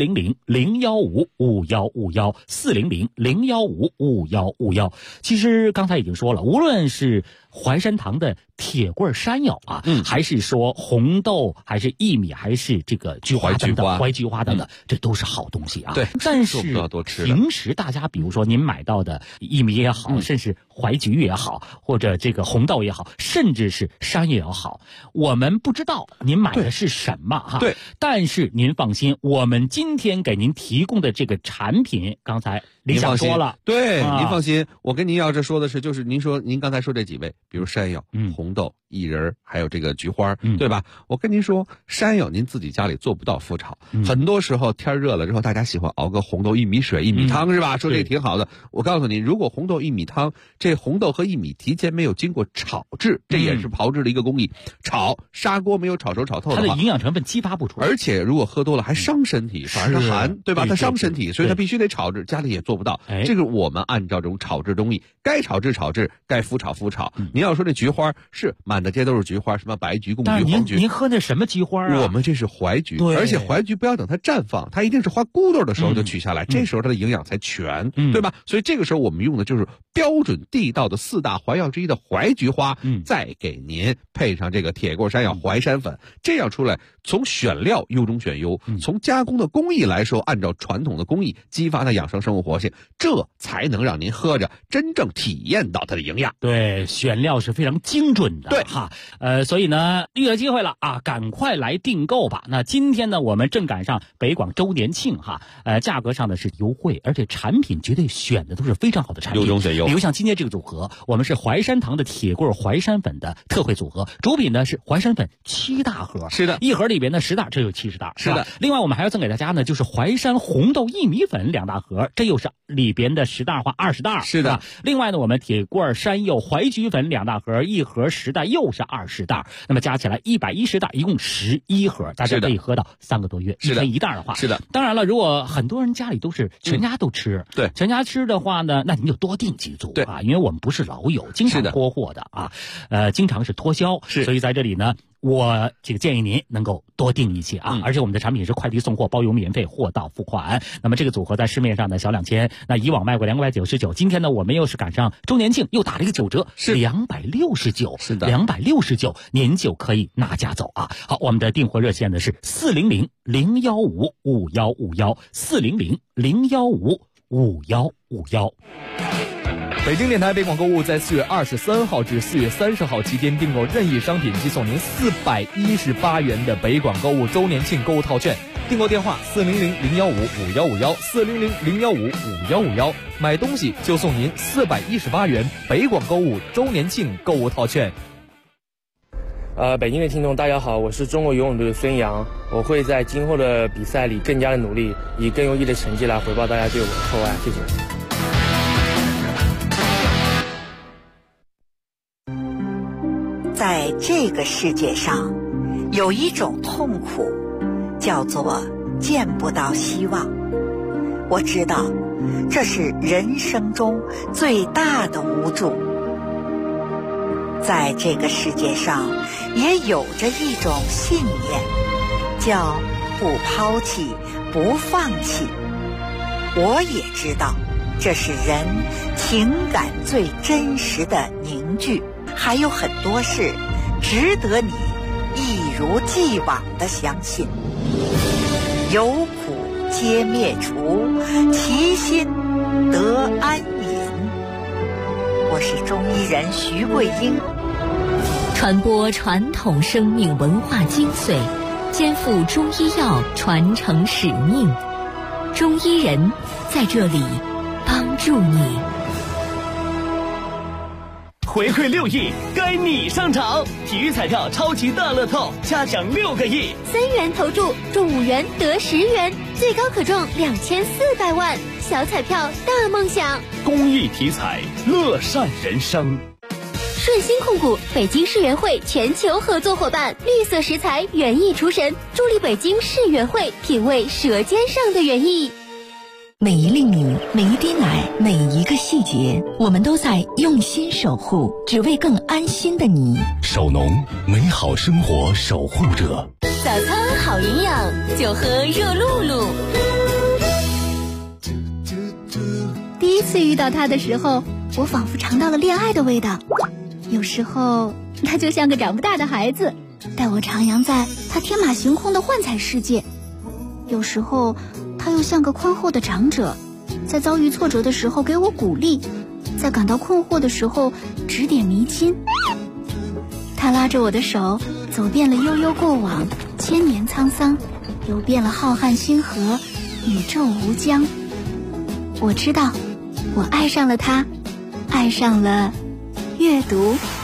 Speaker 15: 400-015-5151，400-015-5151。其实刚才已经说了，无论是淮山堂的铁棍山药啊，还是说红豆，还是薏米，还是这个菊花等等，淮菊花等等，这都是好东西啊。
Speaker 13: 对，
Speaker 15: 但是
Speaker 13: 平
Speaker 15: 时大家比如说您买到的薏米也好，甚至淮菊也好，或者这个红豆也好，甚至是山药也好，我们不知道您买的是什么哈。
Speaker 13: 对，
Speaker 15: 但是您放心，我们今天给您提供的这个产品，刚才李想说了，
Speaker 13: 对，您放心，我跟您要这说的是，就是您刚才说这几位，比如山药、红豆、薏仁，还有这个菊花，对吧？我跟您说，山药您自己家里做不到麸炒，很多时候天热了之后，大家喜欢熬个红豆薏米水、薏米汤，是吧？说这个挺好的。我告诉你，如果红豆薏米汤，这红豆和薏米提前没有经过炒制，这也是炮制的一个工艺。炒砂锅没有炒熟炒透的话，
Speaker 15: 它的营养成分激发不出来，
Speaker 13: 而且如果喝多了还伤身体，反而是寒，对吧？它伤身体，所以它必须得炒制，家里也做不到。这个我们按照这种炒制工艺，该炒制炒制，该麸炒麸炒。您要说这菊花是满大街都是菊花，什么白菊、贡菊、黄菊，
Speaker 15: 您喝那什么菊花啊？
Speaker 13: 我们这是淮菊，而且淮菊不要等它绽放，它一定是花骨朵的时候就取下来，这时候它的营养才全，对吧？所以这个时候我们用的就是标准地道的4大淮药之一的淮菊花，再给您配上这个铁棍山药淮山粉，这样出来，从选料优中选优，从加工的工艺来说，按照传统的工艺激发它养生生物活性，这才能让您喝着真正体验到它的营养。
Speaker 15: 对，选料是非常精准的，
Speaker 13: 对
Speaker 15: 哈，所以呢，遇到机会了啊，赶快来订购吧。那今天呢，我们正赶上北广周年庆哈，价格上呢是优惠，而且产品绝对选的都是非常好的产品，
Speaker 13: 优中选优。
Speaker 15: 比如像今天这个组合，我们是淮山堂的铁棍淮山粉的特惠组合，主品呢是淮山粉7大盒，
Speaker 13: 是的，
Speaker 15: 一盒里边的10袋，这有70袋，
Speaker 13: 是的。
Speaker 15: 另外我们还要赠给大家呢，就是淮山红豆薏米粉2大盒，这又是里边的10袋或20袋，
Speaker 13: 是的。
Speaker 15: 另外呢，我们铁棍山药淮菊粉2大盒，一盒10袋，又是20袋，那么加起来110袋，一共11盒，大家可以喝到3个多月，一天1袋的话，
Speaker 13: 是的。
Speaker 15: 当然了，如果很多人家里都是全家都吃，
Speaker 13: 对，
Speaker 15: 全家吃的话呢，那您就多订几组啊，因为我们不是老友，经常拖货的啊，经常是脱销，所以在这里呢，我这个建议您能够多订一些啊，而且我们的产品是快递送货，包邮免费，货到付款。那么这个组合在市面上的小2000，那以往卖过299，今天呢我们又是赶上周年庆，又打了一个9折，是269，
Speaker 13: 是的
Speaker 15: ，269，您就可以拿家走啊。好，我们的订货热线呢是400-015-5151，400-015-5151。
Speaker 12: 北京电台北广购物在4月23号至4月30号期间订购任意商品即送您418元的北广购物周年庆购物套券。订购电话400-015-5151，400-015-5151，买东西就送您418元北广购物周年庆购物套券。
Speaker 17: 北京的听众大家好，我是中国游泳队的孙杨，我会在今后的比赛里更加的努力，以更优异的成绩来回报大家对我的厚爱，谢谢。
Speaker 9: 在这个世界上，有一种痛苦，叫做见不到希望。我知道，这是人生中最大的无助。在这个世界上，也有着一种信念，叫不抛弃，不放弃。我也知道，这是人情感最真实的凝聚。还有很多事值得你一如既往地相信。有苦皆灭除，其心得安隐。我是中医人徐桂英，
Speaker 7: 传播传统生命文化精髓，肩负中医药传承使命。中医人在这里帮助你。
Speaker 6: 回馈6亿，该你上场！体育彩票超级大乐透，加奖6个亿
Speaker 10: ，3元投注中5元得10元，最高可中2400万，小彩票大梦想。
Speaker 6: 公益体彩，乐善人生。
Speaker 10: 顺鑫控股北京世园会全球合作伙伴，绿色食材园艺厨神，助力北京世园会品味舌尖上的园艺。
Speaker 18: 每一粒米，每一滴奶，每一个细节，我们都在用心守护，只为更安心的你。
Speaker 3: 守农，美好生活守护者。
Speaker 10: 早餐好营养，就喝热露露。
Speaker 5: 第一次遇到他的时候，我仿佛尝到了恋爱的味道。有时候他就像个长不大的孩子，带我徜徉在他天马行空的幻彩世界。有时候他又像个宽厚的长者，在遭遇挫折的时候给我鼓励，在感到困惑的时候指点迷津。他拉着我的手，走遍了悠悠过往，千年沧桑，游遍了浩瀚星河，宇宙无疆。我知道，我爱上了他，爱上了阅读。